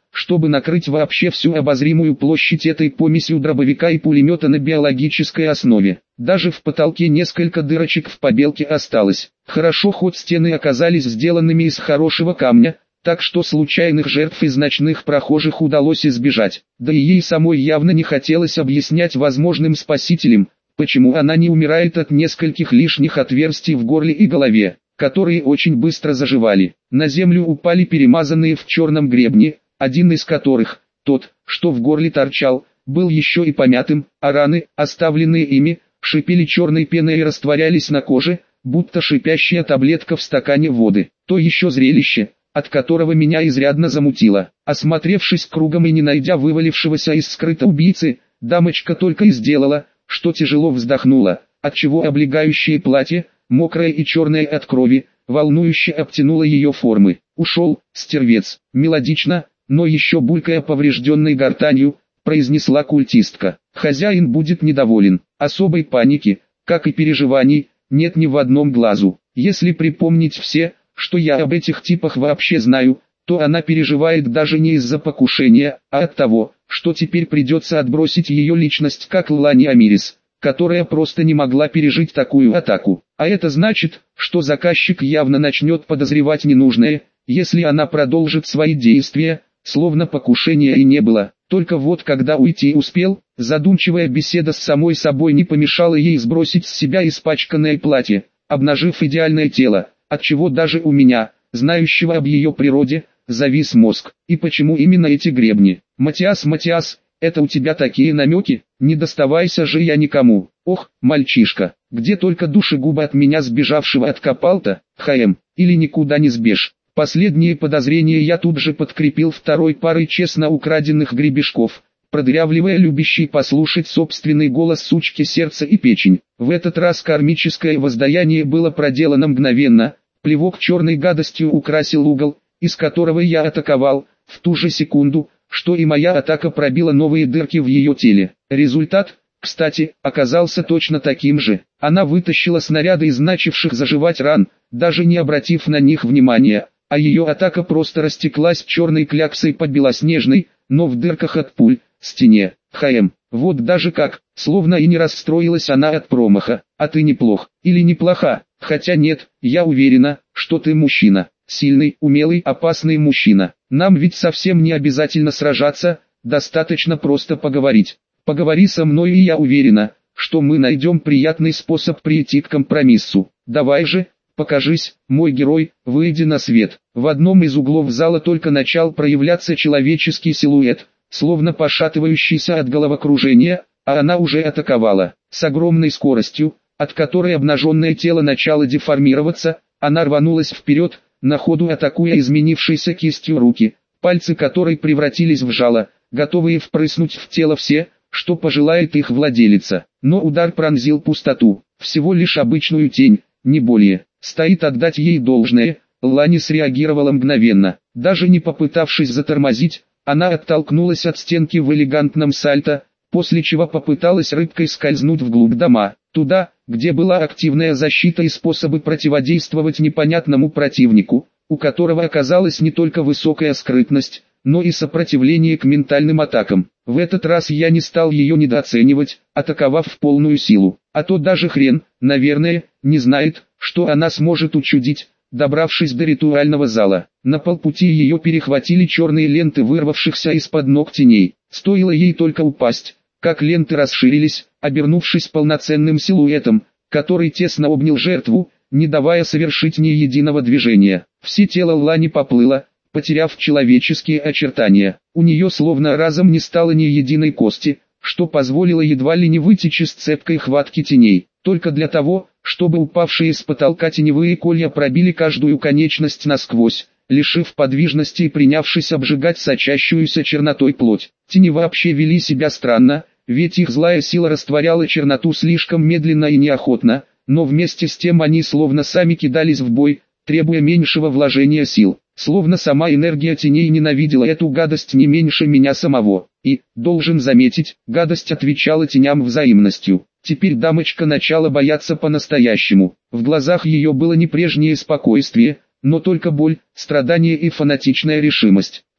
чтобы накрыть вообще всю обозримую площадь этой помесью дробовика и пулемета на биологической основе. Даже в потолке несколько дырочек в побелке осталось. Хорошо, хоть стены оказались сделанными из хорошего камня, так что случайных жертв из ночных прохожих удалось избежать. Да и ей самой явно не хотелось объяснять возможным спасителям, почему она не умирает от нескольких лишних отверстий в горле и голове, которые очень быстро заживали. На землю упали перемазанные в черном гребне, один из которых, тот, что в горле торчал, был еще и помятым, а раны, оставленные ими, шипели черной пеной и растворялись на коже, будто шипящая таблетка в стакане воды. То еще зрелище, от которого меня изрядно замутило. Осмотревшись кругом и не найдя вывалившегося из скрыта убийцы, дамочка только и сделала, что тяжело вздохнула, отчего облегающее платье, мокрое и черное от крови, волнующе обтянуло ее формы. «Ушел, стервец», мелодично, но еще булькая поврежденной гортанью, произнесла культистка. «Хозяин будет недоволен». Особой паники, как и переживаний, нет ни в одном глазу. Если припомнить все, что я об этих типах вообще знаю, то она переживает даже не из-за покушения, а от того, что теперь придется отбросить ее личность как Лани Амирис, которая просто не могла пережить такую атаку. А это значит, что заказчик явно начнет подозревать ненужное, если она продолжит свои действия, словно покушения и не было. Только вот когда уйти успел, задумчивая беседа с самой собой не помешала ей сбросить с себя испачканное платье, обнажив идеальное тело, отчего даже у меня, знающего об ее природе, завис мозг. И почему именно эти гребни? Матиас, Матиас, это у тебя такие намеки? Не доставайся же я никому. Ох, мальчишка, где только душегуба от меня сбежавшего откопал-то, ХМ, или никуда не сбежь. Последние подозрения я тут же подкрепил второй парой честно украденных гребешков, продырявливая любящий послушать собственный голос сучки сердца и печень. В этот раз кармическое воздаяние было проделано мгновенно, плевок черной гадостью украсил угол, из которого я атаковал, в ту же секунду, что и моя атака пробила новые дырки в ее теле. Результат, кстати, оказался точно таким же. Она вытащила снаряды из начавших заживать ран, даже не обратив на них внимания, а ее атака просто растеклась черной кляксой по белоснежной, но в дырках от пуль, стене. ХМ, вот даже как, словно и не расстроилась она от промаха. А ты неплох, или неплоха, хотя нет, я уверена, что ты мужчина. Сильный, умелый, опасный мужчина. Нам ведь совсем не обязательно сражаться, достаточно просто поговорить. Поговори со мной, и я уверена, что мы найдем приятный способ прийти к компромиссу. Давай же, покажись, мой герой, выйди на свет. В одном из углов зала только начал проявляться человеческий силуэт, словно пошатывающийся от головокружения, а она уже атаковала. С огромной скоростью, от которой обнаженное тело начало деформироваться, она рванулась вперед, на ходу атакуя изменившейся кистью руки, пальцы которой превратились в жало, готовые впрыснуть в тело все, что пожелает их владелица. Но удар пронзил пустоту, всего лишь обычную тень, не более. Стоит отдать ей должное, Лани среагировала мгновенно. Даже не попытавшись затормозить, она оттолкнулась от стенки в элегантном сальто, после чего попыталась рыбкой скользнуть вглубь дома, туда, где была активная защита и способы противодействовать непонятному противнику, у которого оказалась не только высокая скрытность, но и сопротивление к ментальным атакам. В этот раз я не стал ее недооценивать, атаковав в полную силу, а то даже хрен, наверное, не знает, что она сможет учудить, добравшись до ритуального зала. На полпути ее перехватили черные ленты вырвавшихся из-под ног теней. Стоило ей только упасть, как ленты расширились, обернувшись полноценным силуэтом, который тесно обнял жертву, не давая совершить ни единого движения. Все тело Лани поплыло, потеряв человеческие очертания. У нее словно разом не стало ни единой кости, что позволило едва ли не вытечь из цепкой хватки теней, только для того, чтобы упавшие с потолка теневые колья пробили каждую конечность насквозь, лишив подвижности и принявшись обжигать сочащуюся чернотой плоть. Тени вообще вели себя странно, ведь их злая сила растворяла черноту слишком медленно и неохотно, но вместе с тем они словно сами кидались в бой, требуя меньшего вложения сил. Словно сама энергия теней ненавидела эту гадость не меньше меня самого. И, должен заметить, гадость отвечала теням взаимностью. Теперь дамочка начала бояться по-настоящему. В глазах ее было не прежнее спокойствие, но только боль, страдание и фанатичная решимость.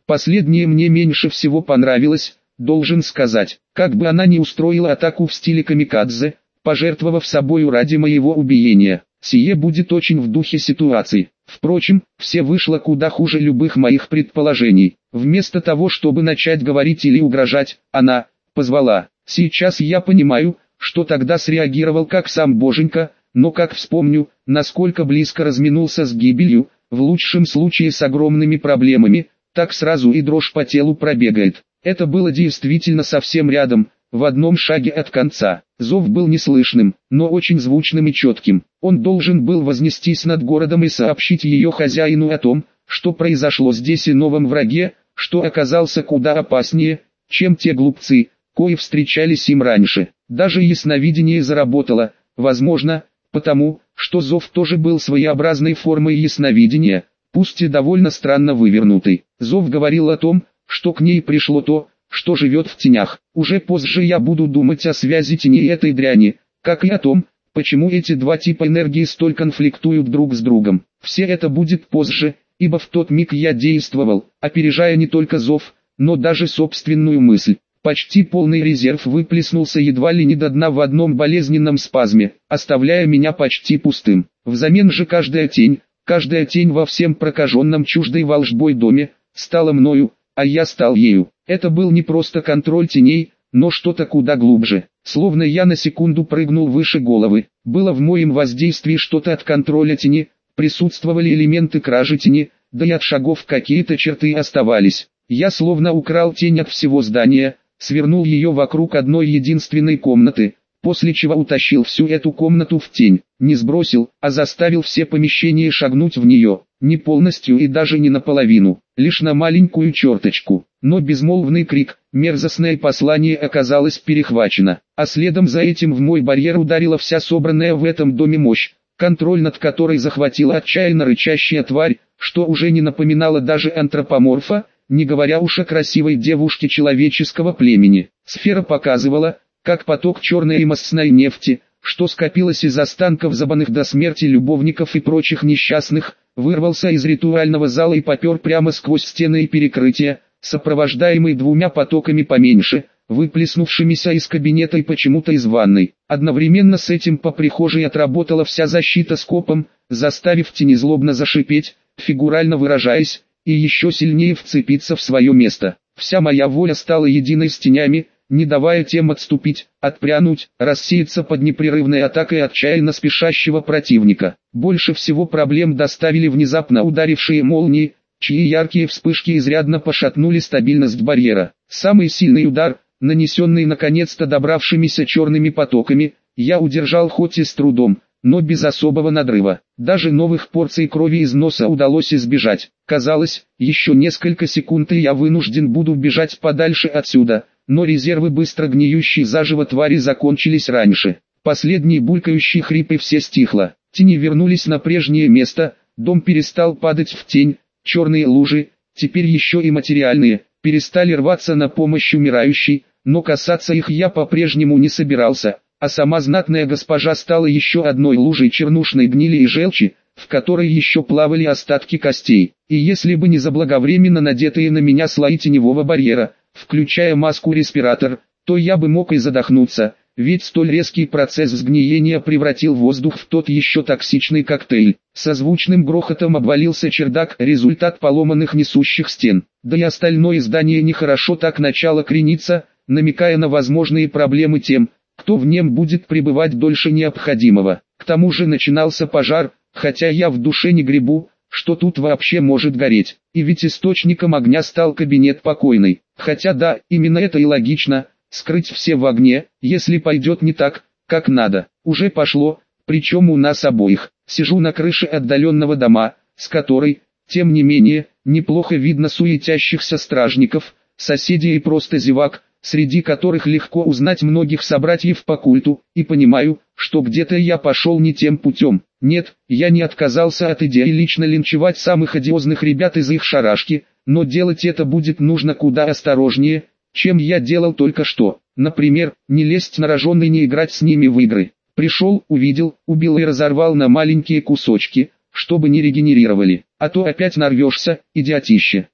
Последнее мне меньше всего понравилось, должен сказать. Как бы она ни устроила атаку в стиле камикадзе, пожертвовав собою ради моего убиения, сие будет очень в духе ситуации. Впрочем, все вышло куда хуже любых моих предположений. Вместо того, чтобы начать говорить или угрожать, она позвала. Сейчас я понимаю, что тогда среагировал как сам боженька, но как вспомню, насколько близко разминулся с гибелью, в лучшем случае с огромными проблемами, так сразу и дрожь по телу пробегает. Это было действительно совсем рядом, в одном шаге от конца. Зов был неслышным, но очень звучным и четким. Он должен был вознестись над городом и сообщить ее хозяину о том, что произошло здесь и новом враге, что оказался куда опаснее, чем те глупцы, кои встречались им раньше. Даже ясновидение заработало, возможно, потому, что зов тоже был своеобразной формой ясновидения, пусть и довольно странно вывернутой. Зов говорил о том, что к ней пришло то, что живет в тенях. Уже позже я буду думать о связи тени и этой дряни, как и о том, почему эти два типа энергии столь конфликтуют друг с другом. Все это будет позже, ибо в тот миг я действовал, опережая не только зов, но даже собственную мысль. Почти полный резерв выплеснулся едва ли не до дна в одном болезненном спазме, оставляя меня почти пустым. Взамен же каждая тень, каждая тень во всем прокаженном чуждой волшбой доме, стала мною, а я стал ею. Это был не просто контроль теней, но что-то куда глубже. Словно я на секунду прыгнул выше головы. Было в моем воздействии что-то от контроля тени, присутствовали элементы кражи тени, да и от шагов какие-то черты оставались. Я словно украл тень от всего здания, свернул ее вокруг одной единственной комнаты, после чего утащил всю эту комнату в тень. Не сбросил, а заставил все помещения шагнуть в нее, не полностью и даже не наполовину, лишь на маленькую черточку. Но безмолвный крик, мерзостное послание оказалось перехвачено, а следом за этим в мой барьер ударила вся собранная в этом доме мощь, контроль над которой захватила отчаянно рычащая тварь, что уже не напоминала даже антропоморфа, не говоря уж о красивой девушке человеческого племени. Сфера показывала, как поток черной и мастной нефти, что скопилось из останков забанных до смерти любовников и прочих несчастных, вырвался из ритуального зала и попер прямо сквозь стены и перекрытия, сопровождаемый двумя потоками поменьше, выплеснувшимися из кабинета и почему-то из ванной. Одновременно с этим по прихожей отработала вся защита скопом, заставив тени злобно зашипеть, фигурально выражаясь, и еще сильнее вцепиться в свое место. Вся моя воля стала единой с тенями, не давая тем отступить, отпрянуть, рассеяться под непрерывной атакой отчаянно спешащего противника. Больше всего проблем доставили внезапно ударившие молнии, чьи яркие вспышки изрядно пошатнули стабильность барьера. Самый сильный удар, нанесенный наконец-то добравшимися черными потоками, я удержал хоть и с трудом, но без особого надрыва. Даже новых порций крови из носа удалось избежать. Казалось, еще несколько секунд и я вынужден буду бежать подальше отсюда, но резервы быстро гниющей заживо твари закончились раньше. Последний булькающий хрип и все стихло. Тени вернулись на прежнее место, дом перестал падать в тень, черные лужи, теперь еще и материальные, перестали рваться на помощь умирающей, но касаться их я по-прежнему не собирался, а сама знатная госпожа стала еще одной лужей чернушной гнили и желчи, в которой еще плавали остатки костей. И если бы не заблаговременно надетые на меня слои теневого барьера, включая маску-респиратор, то я бы мог и задохнуться, ведь столь резкий процесс сгниения превратил воздух в тот еще токсичный коктейль. Со звучным грохотом обвалился чердак, результат поломанных несущих стен. Да и остальное здание нехорошо так начало крениться, намекая на возможные проблемы тем, кто в нем будет пребывать дольше необходимого. К тому же начинался пожар, хотя я в душе не гребу, что тут вообще может гореть. И ведь источником огня стал кабинет покойной. Хотя да, именно это и логично, скрыть все в огне, если пойдет не так, как надо. Уже пошло, причем у нас обоих. Сижу на крыше отдаленного дома, с которой, тем не менее, неплохо видно суетящихся стражников, соседей и просто зевак, среди которых легко узнать многих собратьев по культу, и понимаю, что где-то я пошел не тем путем. Нет, я не отказался от идеи лично линчевать самых одиозных ребят из их шарашки, но делать это будет нужно куда осторожнее, чем я делал только что. Например, не лезть на рожон и не играть с ними в игры. Пришел, увидел, убил и разорвал на маленькие кусочки, чтобы не регенерировали, а то опять нарвешься, идиотище.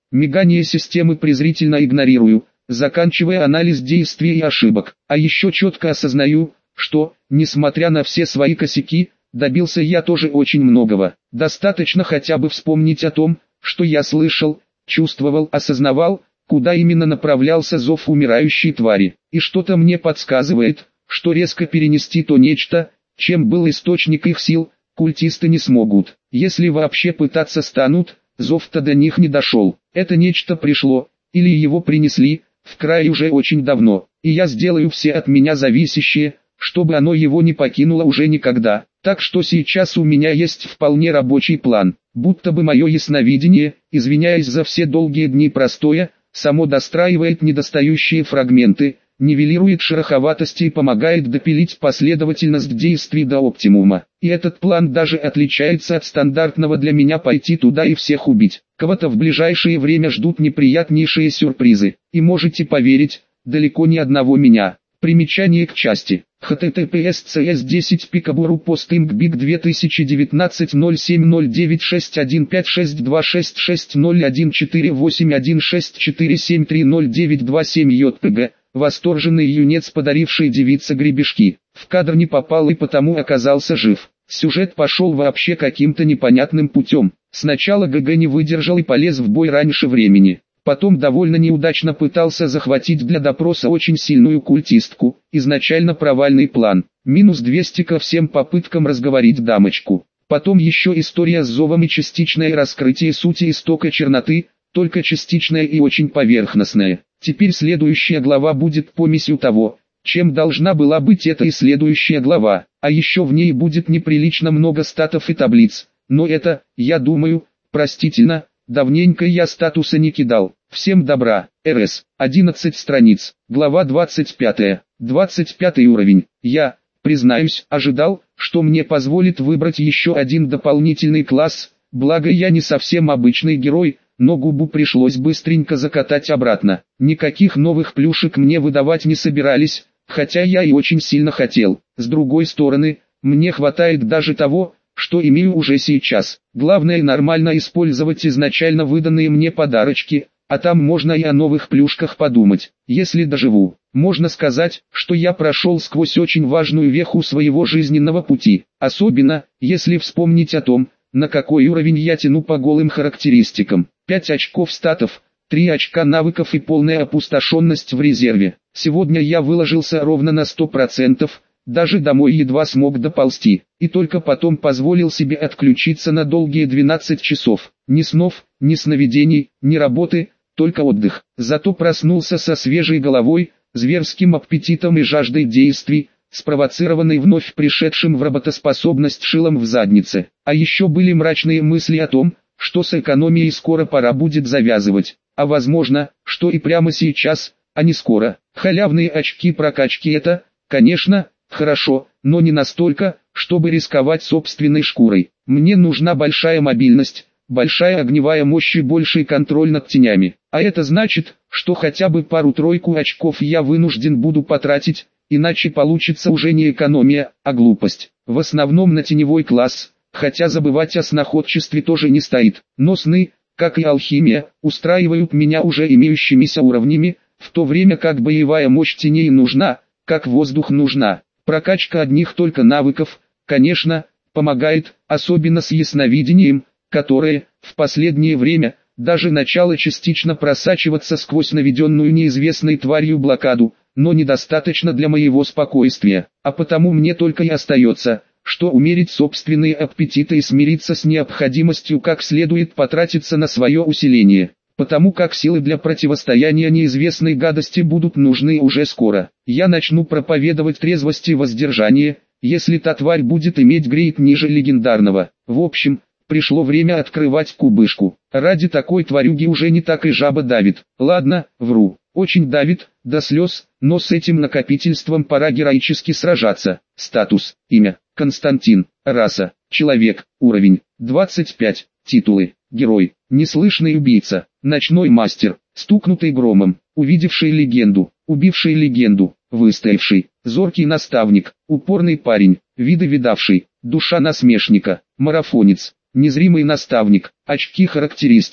Мигание системы презрительно игнорирую, заканчивая анализ действий и ошибок. А еще четко осознаю, что, несмотря на все свои косяки, добился я тоже очень многого. Достаточно хотя бы вспомнить о том, что я слышал, чувствовал, осознавал, куда именно направлялся зов умирающей твари. И что-то мне подсказывает, что резко перенести то нечто, чем был источник их сил, культисты не смогут. Если вообще пытаться станут, зов-то до них не дошел. Это нечто пришло, или его принесли, в край уже очень давно, и я сделаю все от меня зависящее, чтобы оно его не покинуло уже никогда. Так что сейчас у меня есть вполне рабочий план, будто бы мое ясновидение, извиняясь за все долгие дни простоя, само достраивает недостающие фрагменты, нивелирует шероховатости и помогает допилить последовательность действий до оптимума. И этот план даже отличается от стандартного для меня пойти туда и всех убить. Кого-то в ближайшее время ждут неприятнейшие сюрпризы. И можете поверить, далеко не одного меня. Примечание к части. эйч ти ти пи эс си эс десять пикабуру постинг биг две тысячи девятнадцать ноль семь ноль девять шесть один пять шесть два шесть шесть ноль один четыре восемь один шесть четыре семь три ноль девять два семь йпг. Восторженный юнец, подаривший девице гребешки, в кадр не попал и потому оказался жив. Сюжет пошел вообще каким-то непонятным путем. Сначала ГГ не выдержал и полез в бой раньше времени. Потом довольно неудачно пытался захватить для допроса очень сильную культистку. Изначально провальный план. Минус двести ко всем попыткам разговорить дамочку. Потом еще история с зовом и частичное раскрытие сути истока черноты, только частичное и очень поверхностное. Теперь следующая глава будет помесью того, чем должна была быть эта и следующая глава, а еще в ней будет неприлично много статов и таблиц, но это, я думаю, простительно, давненько я статуса не кидал. Всем добра, РС, одиннадцать страниц, глава двадцать пятая, двадцать пятый уровень. Я, признаюсь, ожидал, что мне позволит выбрать еще один дополнительный класс, благо я не совсем обычный герой, но губу пришлось быстренько закатать обратно. Никаких новых плюшек мне выдавать не собирались, хотя я и очень сильно хотел. С другой стороны, мне хватает даже того, что имею уже сейчас. Главное нормально использовать изначально выданные мне подарочки, а там можно и о новых плюшках подумать. Если доживу, можно сказать, что я прошел сквозь очень важную веху своего жизненного пути. Особенно, если вспомнить о том, на какой уровень я тяну по голым характеристикам. пять очков статов, три очка навыков и полная опустошенность в резерве. Сегодня я выложился ровно на сто процентов, даже домой едва смог доползти. И только потом позволил себе отключиться на долгие двенадцать часов. Ни снов, ни сновидений, ни работы, только отдых. Зато проснулся со свежей головой, зверским аппетитом и жаждой действий, спровоцированный вновь пришедшим в работоспособность шилом в заднице. А еще были мрачные мысли о том, что с экономией скоро пора будет завязывать, а возможно, что и прямо сейчас, а не скоро. Халявные очки прокачки — это, конечно, хорошо, но не настолько, чтобы рисковать собственной шкурой. Мне нужна большая мобильность, большая огневая мощь и больший контроль над тенями. А это значит, что хотя бы пару-тройку очков я вынужден буду потратить, иначе получится уже не экономия, а глупость. В основном на теневой класс, хотя забывать о сноходчестве тоже не стоит. Но сны, как и алхимия, устраивают меня уже имеющимися уровнями, в то время как боевая мощь теней нужна, как воздух нужна. Прокачка одних только навыков, конечно, помогает, особенно с ясновидением, которое, в последнее время, даже начало частично просачиваться сквозь наведенную неизвестной тварью блокаду, но недостаточно для моего спокойствия, а потому мне только и остается, что умерить собственные аппетиты и смириться с необходимостью как следует потратиться на свое усиление, потому как силы для противостояния неизвестной гадости будут нужны уже скоро. Я начну проповедовать трезвость и воздержание, если та тварь будет иметь грейд ниже легендарного. В общем, пришло время открывать кубышку. Ради такой тварюги уже не так и жаба давит. Ладно, вру. Очень давит, до слез, но с этим накопительством пора героически сражаться. Статус, имя, Константин, раса, человек, уровень, двадцать пять, титулы, герой, неслышный убийца, ночной мастер, стукнутый громом, увидевший легенду, убивший легенду, выстоявший, зоркий наставник, упорный парень, виды видавший, душа насмешника, марафонец, незримый наставник, очки характеристик,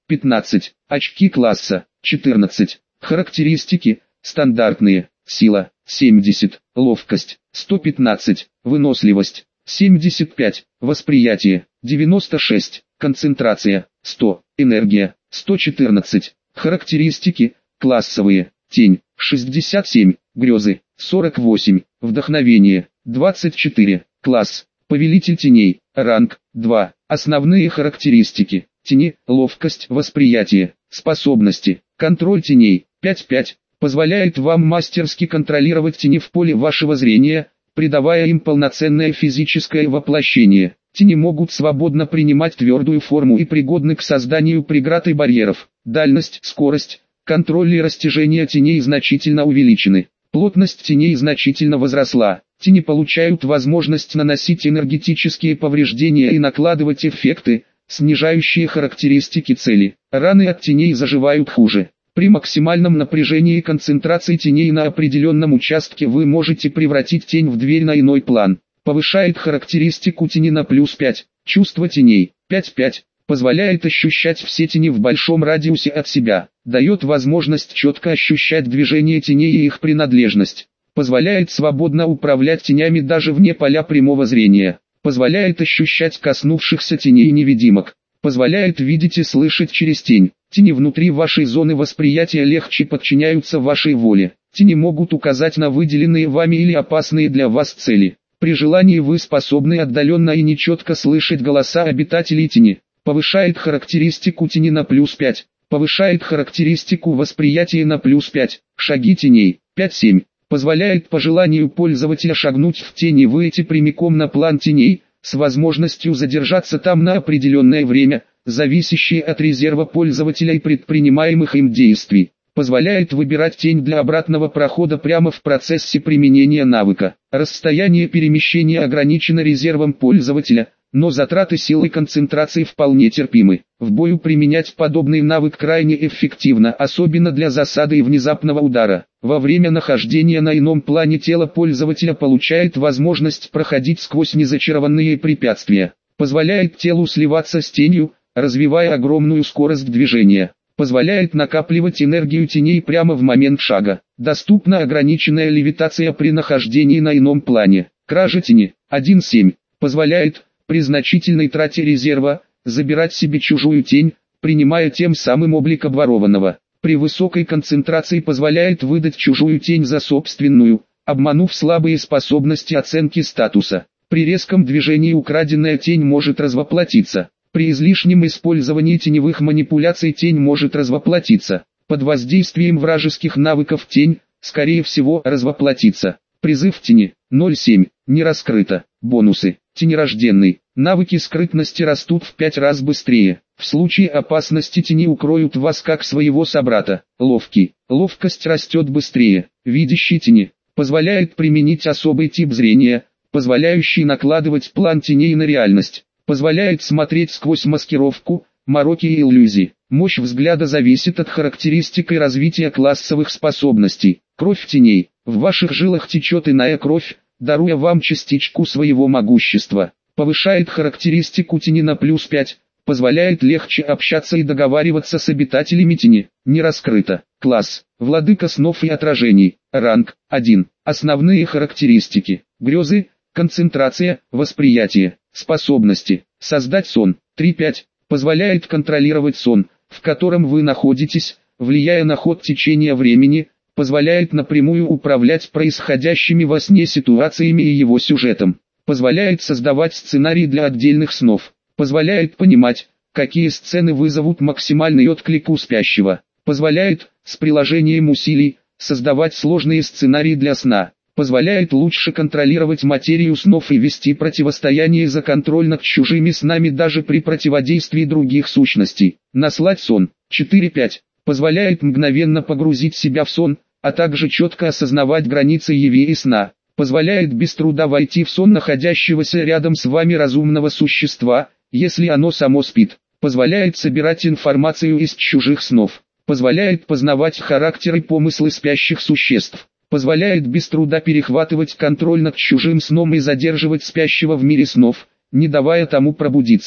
пятнадцать. Очки класса, четырнадцать. Характеристики, стандартные, сила, семьдесят, ловкость, сто пятнадцать, выносливость, семьдесят пять, восприятие, девяносто шесть, концентрация, сто, энергия, сто четырнадцать. Характеристики, классовые, тень, шестьдесят семь, грезы, сорок восемь, вдохновение, двадцать четыре, класс, повелитель теней, ранг, два. Основные характеристики, тени, ловкость, восприятие, способности, контроль теней, пять пять, позволяет вам мастерски контролировать тени в поле вашего зрения, придавая им полноценное физическое воплощение. Тени могут свободно принимать твердую форму и пригодны к созданию преград и барьеров. Дальность, скорость, контроль и растяжение теней значительно увеличены. Плотность теней значительно возросла. Тени получают возможность наносить энергетические повреждения и накладывать эффекты, снижающие характеристики цели. Раны от теней заживают хуже. При максимальном напряжении концентрации теней на определенном участке вы можете превратить тень в дверь на иной план. Повышает характеристику тени на плюс пять. Чувство теней, пять пять. Позволяет ощущать все тени в большом радиусе от себя. Дает возможность четко ощущать движение теней и их принадлежность. Позволяет свободно управлять тенями даже вне поля прямого зрения. Позволяет ощущать коснувшихся теней невидимок. Позволяет видеть и слышать через тень. Тени внутри вашей зоны восприятия легче подчиняются вашей воле. Тени могут указать на выделенные вами или опасные для вас цели. При желании вы способны отдаленно и нечетко слышать голоса обитателей тени. Повышает характеристику тени на плюс пять. Повышает характеристику восприятия на плюс пять. Шаги теней, пять семь. Позволяет по желанию пользователя шагнуть в тень и выйти прямиком на план теней, с возможностью задержаться там на определенное время, зависящее от резерва пользователя и предпринимаемых им действий. Позволяет выбирать тень для обратного прохода прямо в процессе применения навыка. Расстояние перемещения ограничено резервом пользователя, но затраты сил и концентрации вполне терпимы. В бою применять подобный навык крайне эффективно, особенно для засады и внезапного удара. Во время нахождения на ином плане тело пользователя получает возможность проходить сквозь незачарованные препятствия. Позволяет телу сливаться с тенью, развивая огромную скорость движения. Позволяет накапливать энергию теней прямо в момент шага. Доступна ограниченная левитация при нахождении на ином плане. Кража тени, один семь. Позволяет, при значительной трате резерва, забирать себе чужую тень, принимая тем самым облик обворованного. При высокой концентрации позволяет выдать чужую тень за собственную, обманув слабые способности оценки статуса. При резком движении украденная тень может развоплотиться. При излишнем использовании теневых манипуляций тень может развоплотиться. Под воздействием вражеских навыков тень, скорее всего, развоплотится. Призыв тени, ноль семь, не раскрыто. Бонусы. Тенерожденный. Навыки скрытности растут в пять раз быстрее. В случае опасности тени укроют вас как своего собрата. Ловкий. Ловкость растет быстрее. Видящий тени. Позволяет применить особый тип зрения, позволяющий накладывать план теней на реальность. Позволяет смотреть сквозь маскировку, мороки и иллюзии. Мощь взгляда зависит от характеристик и развития классовых способностей. Кровь теней. В ваших жилах течет иная кровь, даруя вам частичку своего могущества. Повышает характеристику тени на плюс пять. Позволяет легче общаться и договариваться с обитателями тени. Не раскрыто. Класс. Владыка снов и отражений. Ранг один. Основные характеристики. Грезы, концентрация, восприятие, способности. Создать сон. три пять. Позволяет контролировать сон, в котором вы находитесь, влияя на ход течения времени. Позволяет напрямую управлять происходящими во сне ситуациями и его сюжетом. Позволяет создавать сценарии для отдельных снов. Позволяет понимать, какие сцены вызовут максимальный отклик у спящего. Позволяет, с приложением усилий, создавать сложные сценарии для сна. Позволяет лучше контролировать материю снов и вести противостояние за контроль над чужими снами даже при противодействии других сущностей. Наслать сон. четыре пять. Позволяет мгновенно погрузить себя в сон, а также четко осознавать границы яви и сна. Позволяет без труда войти в сон находящегося рядом с вами разумного существа, если оно само спит. Позволяет собирать информацию из чужих снов. Позволяет познавать характер и помыслы спящих существ. Позволяет без труда перехватывать контроль над чужим сном и задерживать спящего в мире снов, не давая тому пробудиться.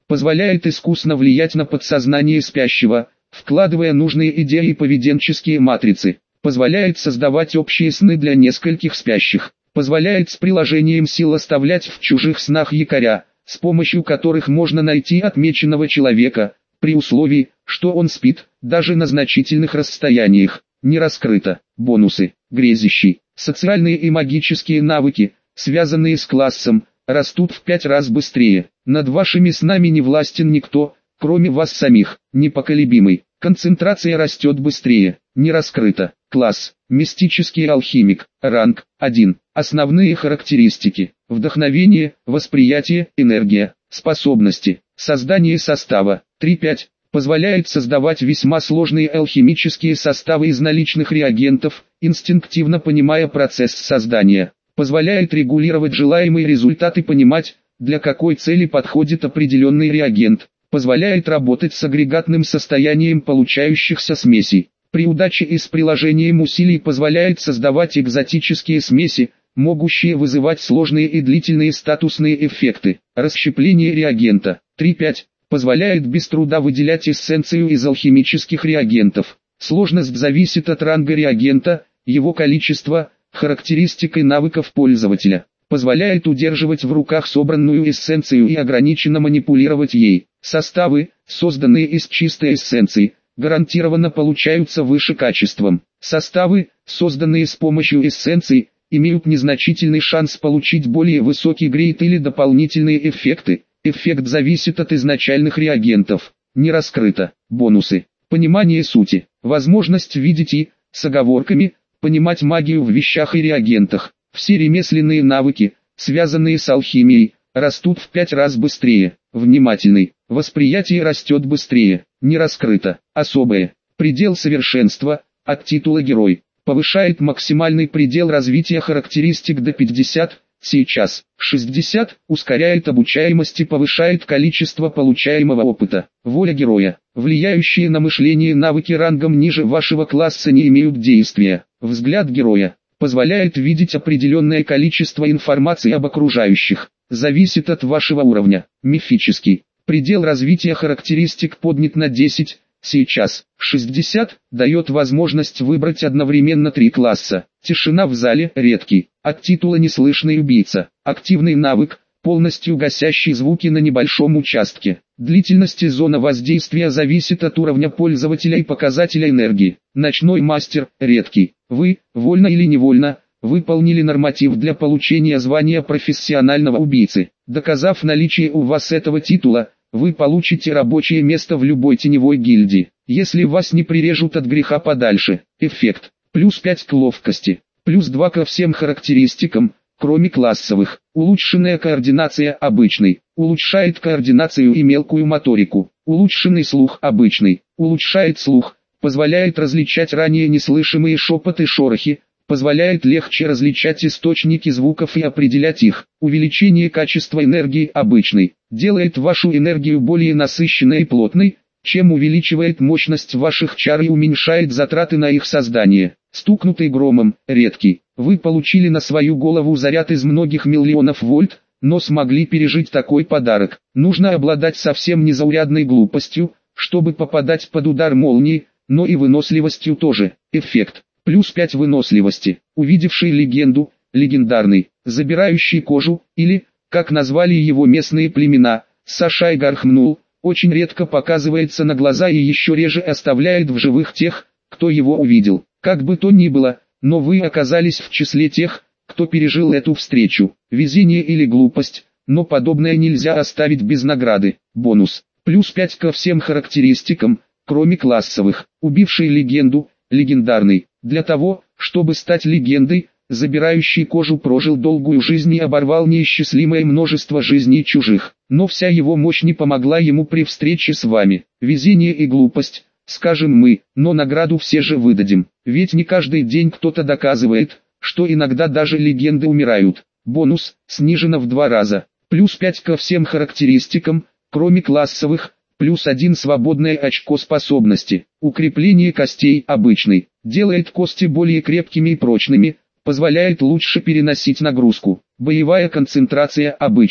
позволяет искусно влиять на подсознание спящего, вкладывая нужные идеи и поведенческие матрицы, позволяет создавать общие сны для нескольких спящих, позволяет с приложением сил оставлять в чужих снах якоря, с помощью которых можно найти отмеченного человека, при условии, что он спит, даже на значительных расстояниях. Не раскрыто. Бонусы. Грезящий. Социальные и магические навыки, связанные с классом, растут в пять раз быстрее. Над вашими снами не властен никто, кроме вас самих. Непоколебимый. Концентрация растет быстрее. Не раскрыто. Класс. Мистический алхимик. Ранг. один. Основные характеристики. Вдохновение, восприятие, энергия, способности. Создание состава. три-пять. Позволяет создавать весьма сложные алхимические составы из наличных реагентов, инстинктивно понимая процесс создания. Позволяет регулировать желаемые результаты, понимать, для какой цели подходит определенный реагент. Позволяет работать с агрегатным состоянием получающихся смесей. При удаче и с приложением усилий позволяет создавать экзотические смеси, могущие вызывать сложные и длительные статусные эффекты. Расщепление реагента. три-пять. Позволяет без труда выделять эссенцию из алхимических реагентов. Сложность зависит от ранга реагента, его количества, характеристик и навыков пользователя. Позволяет удерживать в руках собранную эссенцию и ограниченно манипулировать ей. Составы, созданные из чистой эссенции, гарантированно получаются выше качеством. Составы, созданные с помощью эссенций, имеют незначительный шанс получить более высокий грейд или дополнительные эффекты. Эффект зависит от изначальных реагентов. Не раскрыто. Бонусы. Понимание сути. Возможность видеть и, с оговорками, понимать магию в вещах и реагентах. Все ремесленные навыки, связанные с алхимией, растут в пять раз быстрее. Внимательный. Восприятие растет быстрее. Не раскрыто. Особое. Предел совершенства, от титула герой. Повышает максимальный предел развития характеристик до пятьдесят. Сейчас, шестьдесят, ускоряет обучаемость и повышает количество получаемого опыта. Воля героя. Влияющие на мышление навыки рангом ниже вашего класса не имеют действия. Взгляд героя. Позволяет видеть определенное количество информации об окружающих. Зависит от вашего уровня. Мифический. Предел развития характеристик поднят на десять. Сейчас, шестьдесят, дает возможность выбрать одновременно три класса. Тишина в зале, редкий. От титула неслышный убийца. Активный навык, полностью гасящий звуки на небольшом участке. Длительность и зона воздействия зависит от уровня пользователя и показателя энергии. Ночной мастер, редкий. Вы, вольно или невольно, выполнили норматив для получения звания профессионального убийцы. Доказав наличие у вас этого титула, вы получите рабочее место в любой теневой гильдии. Если вас не прирежут от греха подальше. Эффект. Плюс пять к ловкости. Плюс два ко всем характеристикам, кроме классовых. Улучшенная координация обычный. Улучшает координацию и мелкую моторику. Улучшенный слух обычный. Улучшает слух. Позволяет различать ранее неслышимые шепоты и шорохи. Позволяет легче различать источники звуков и определять их. Увеличение качества энергии обычный. Делает вашу энергию более насыщенной и плотной, чем увеличивает мощность ваших чар и уменьшает затраты на их создание. Стукнутый громом, редкий. Вы получили на свою голову заряд из многих миллионов вольт, но смогли пережить такой подарок. Нужно обладать совсем незаурядной глупостью, чтобы попадать под удар молнии, но и выносливостью тоже. Эффект. Плюс пять выносливости. Увидевший легенду, легендарный, забирающий кожу, или, как назвали его местные племена, Сашай Гархмнул, очень редко показывается на глаза и еще реже оставляет в живых тех, кто его увидел. Как бы то ни было, но вы оказались в числе тех, кто пережил эту встречу. Везение или глупость, но подобное нельзя оставить без награды. Бонус. Плюс пять ко всем характеристикам, кроме классовых. Убивший легенду, легендарный. Для того, чтобы стать легендой, забирающий кожу прожил долгую жизнь и оборвал неисчислимое множество жизней чужих. Но вся его мощь не помогла ему при встрече с вами. Везение и глупость, скажем мы, но награду все же выдадим. Ведь не каждый день кто-то доказывает, что иногда даже легенды умирают. Бонус, снижено в два раза. Плюс пять ко всем характеристикам, кроме классовых. Плюс один свободное очко способности. Укрепление костей обычный. Делает кости более крепкими и прочными. Позволяет лучше переносить нагрузку. Боевая концентрация обычный.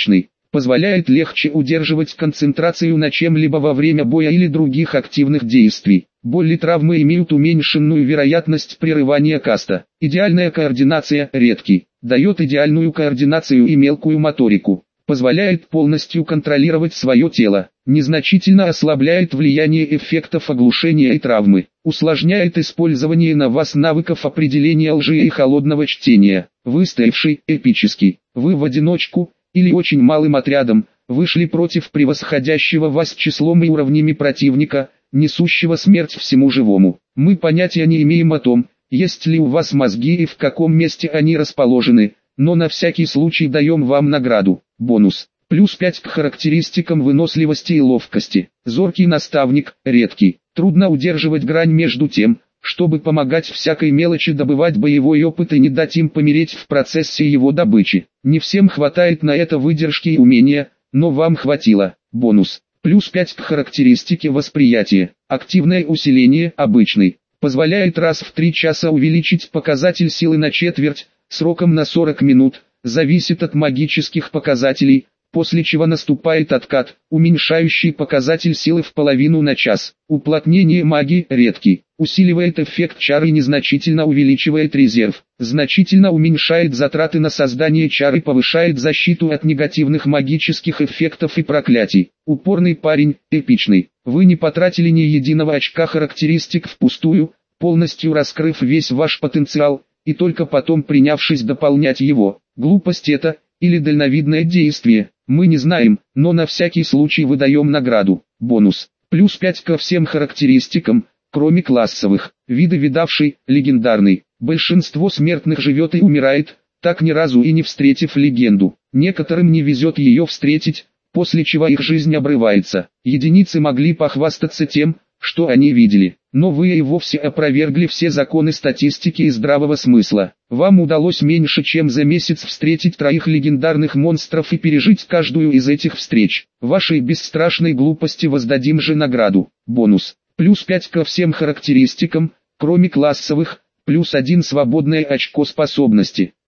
Позволяет легче удерживать концентрацию на чем-либо во время боя или других активных действий. Боли травмы имеют уменьшенную вероятность прерывания каста. Идеальная координация, редкий, дает идеальную координацию и мелкую моторику. Позволяет полностью контролировать свое тело. Незначительно ослабляет влияние эффектов оглушения и травмы. Усложняет использование на вас навыков определения лжи и холодного чтения. Выстоявший, эпический. Вы в одиночку или очень малым отрядом вышли против превосходящего вас числом и уровнями противника, несущего смерть всему живому. Мы понятия не имеем о том, есть ли у вас мозги и в каком месте они расположены, но на всякий случай даем вам награду. Бонус. Плюс пять к характеристикам выносливости и ловкости. Зоркий наставник, редкий. Трудно удерживать грань между тем, чтобы помогать всякой мелочи добывать боевой опыт и не дать им помереть в процессе его добычи. Не всем хватает на это выдержки и умения, но вам хватило. Бонус. Плюс пять к характеристике восприятия. Активное усиление, обычный. Позволяет раз в три часа увеличить показатель силы на четверть, сроком на сорок минут, зависит от магических показателей, после чего наступает откат, уменьшающий показатель силы в половину на час. Уплотнение магии, редкий, усиливает эффект чары и незначительно увеличивает резерв, значительно уменьшает затраты на создание чары и повышает защиту от негативных магических эффектов и проклятий. Упорный парень, эпичный, вы не потратили ни единого очка характеристик впустую, полностью раскрыв весь ваш потенциал, и только потом принявшись дополнять его. Глупость это, или дальновидное действие, мы не знаем, но на всякий случай выдаем награду. Бонус. Плюс пять ко всем характеристикам, кроме классовых. Виды видавший, легендарный. Большинство смертных живет и умирает, так ни разу и не встретив легенду. Некоторым не везет ее встретить, после чего их жизнь обрывается. Единицы могли похвастаться тем, что они видели, но вы и вовсе опровергли все законы статистики и здравого смысла. Вам удалось меньше чем за месяц встретить троих легендарных монстров и пережить каждую из этих встреч. Вашей бесстрашной глупости воздадим же награду. Бонус. Плюс пять ко всем характеристикам, кроме классовых, плюс один свободное очко способности.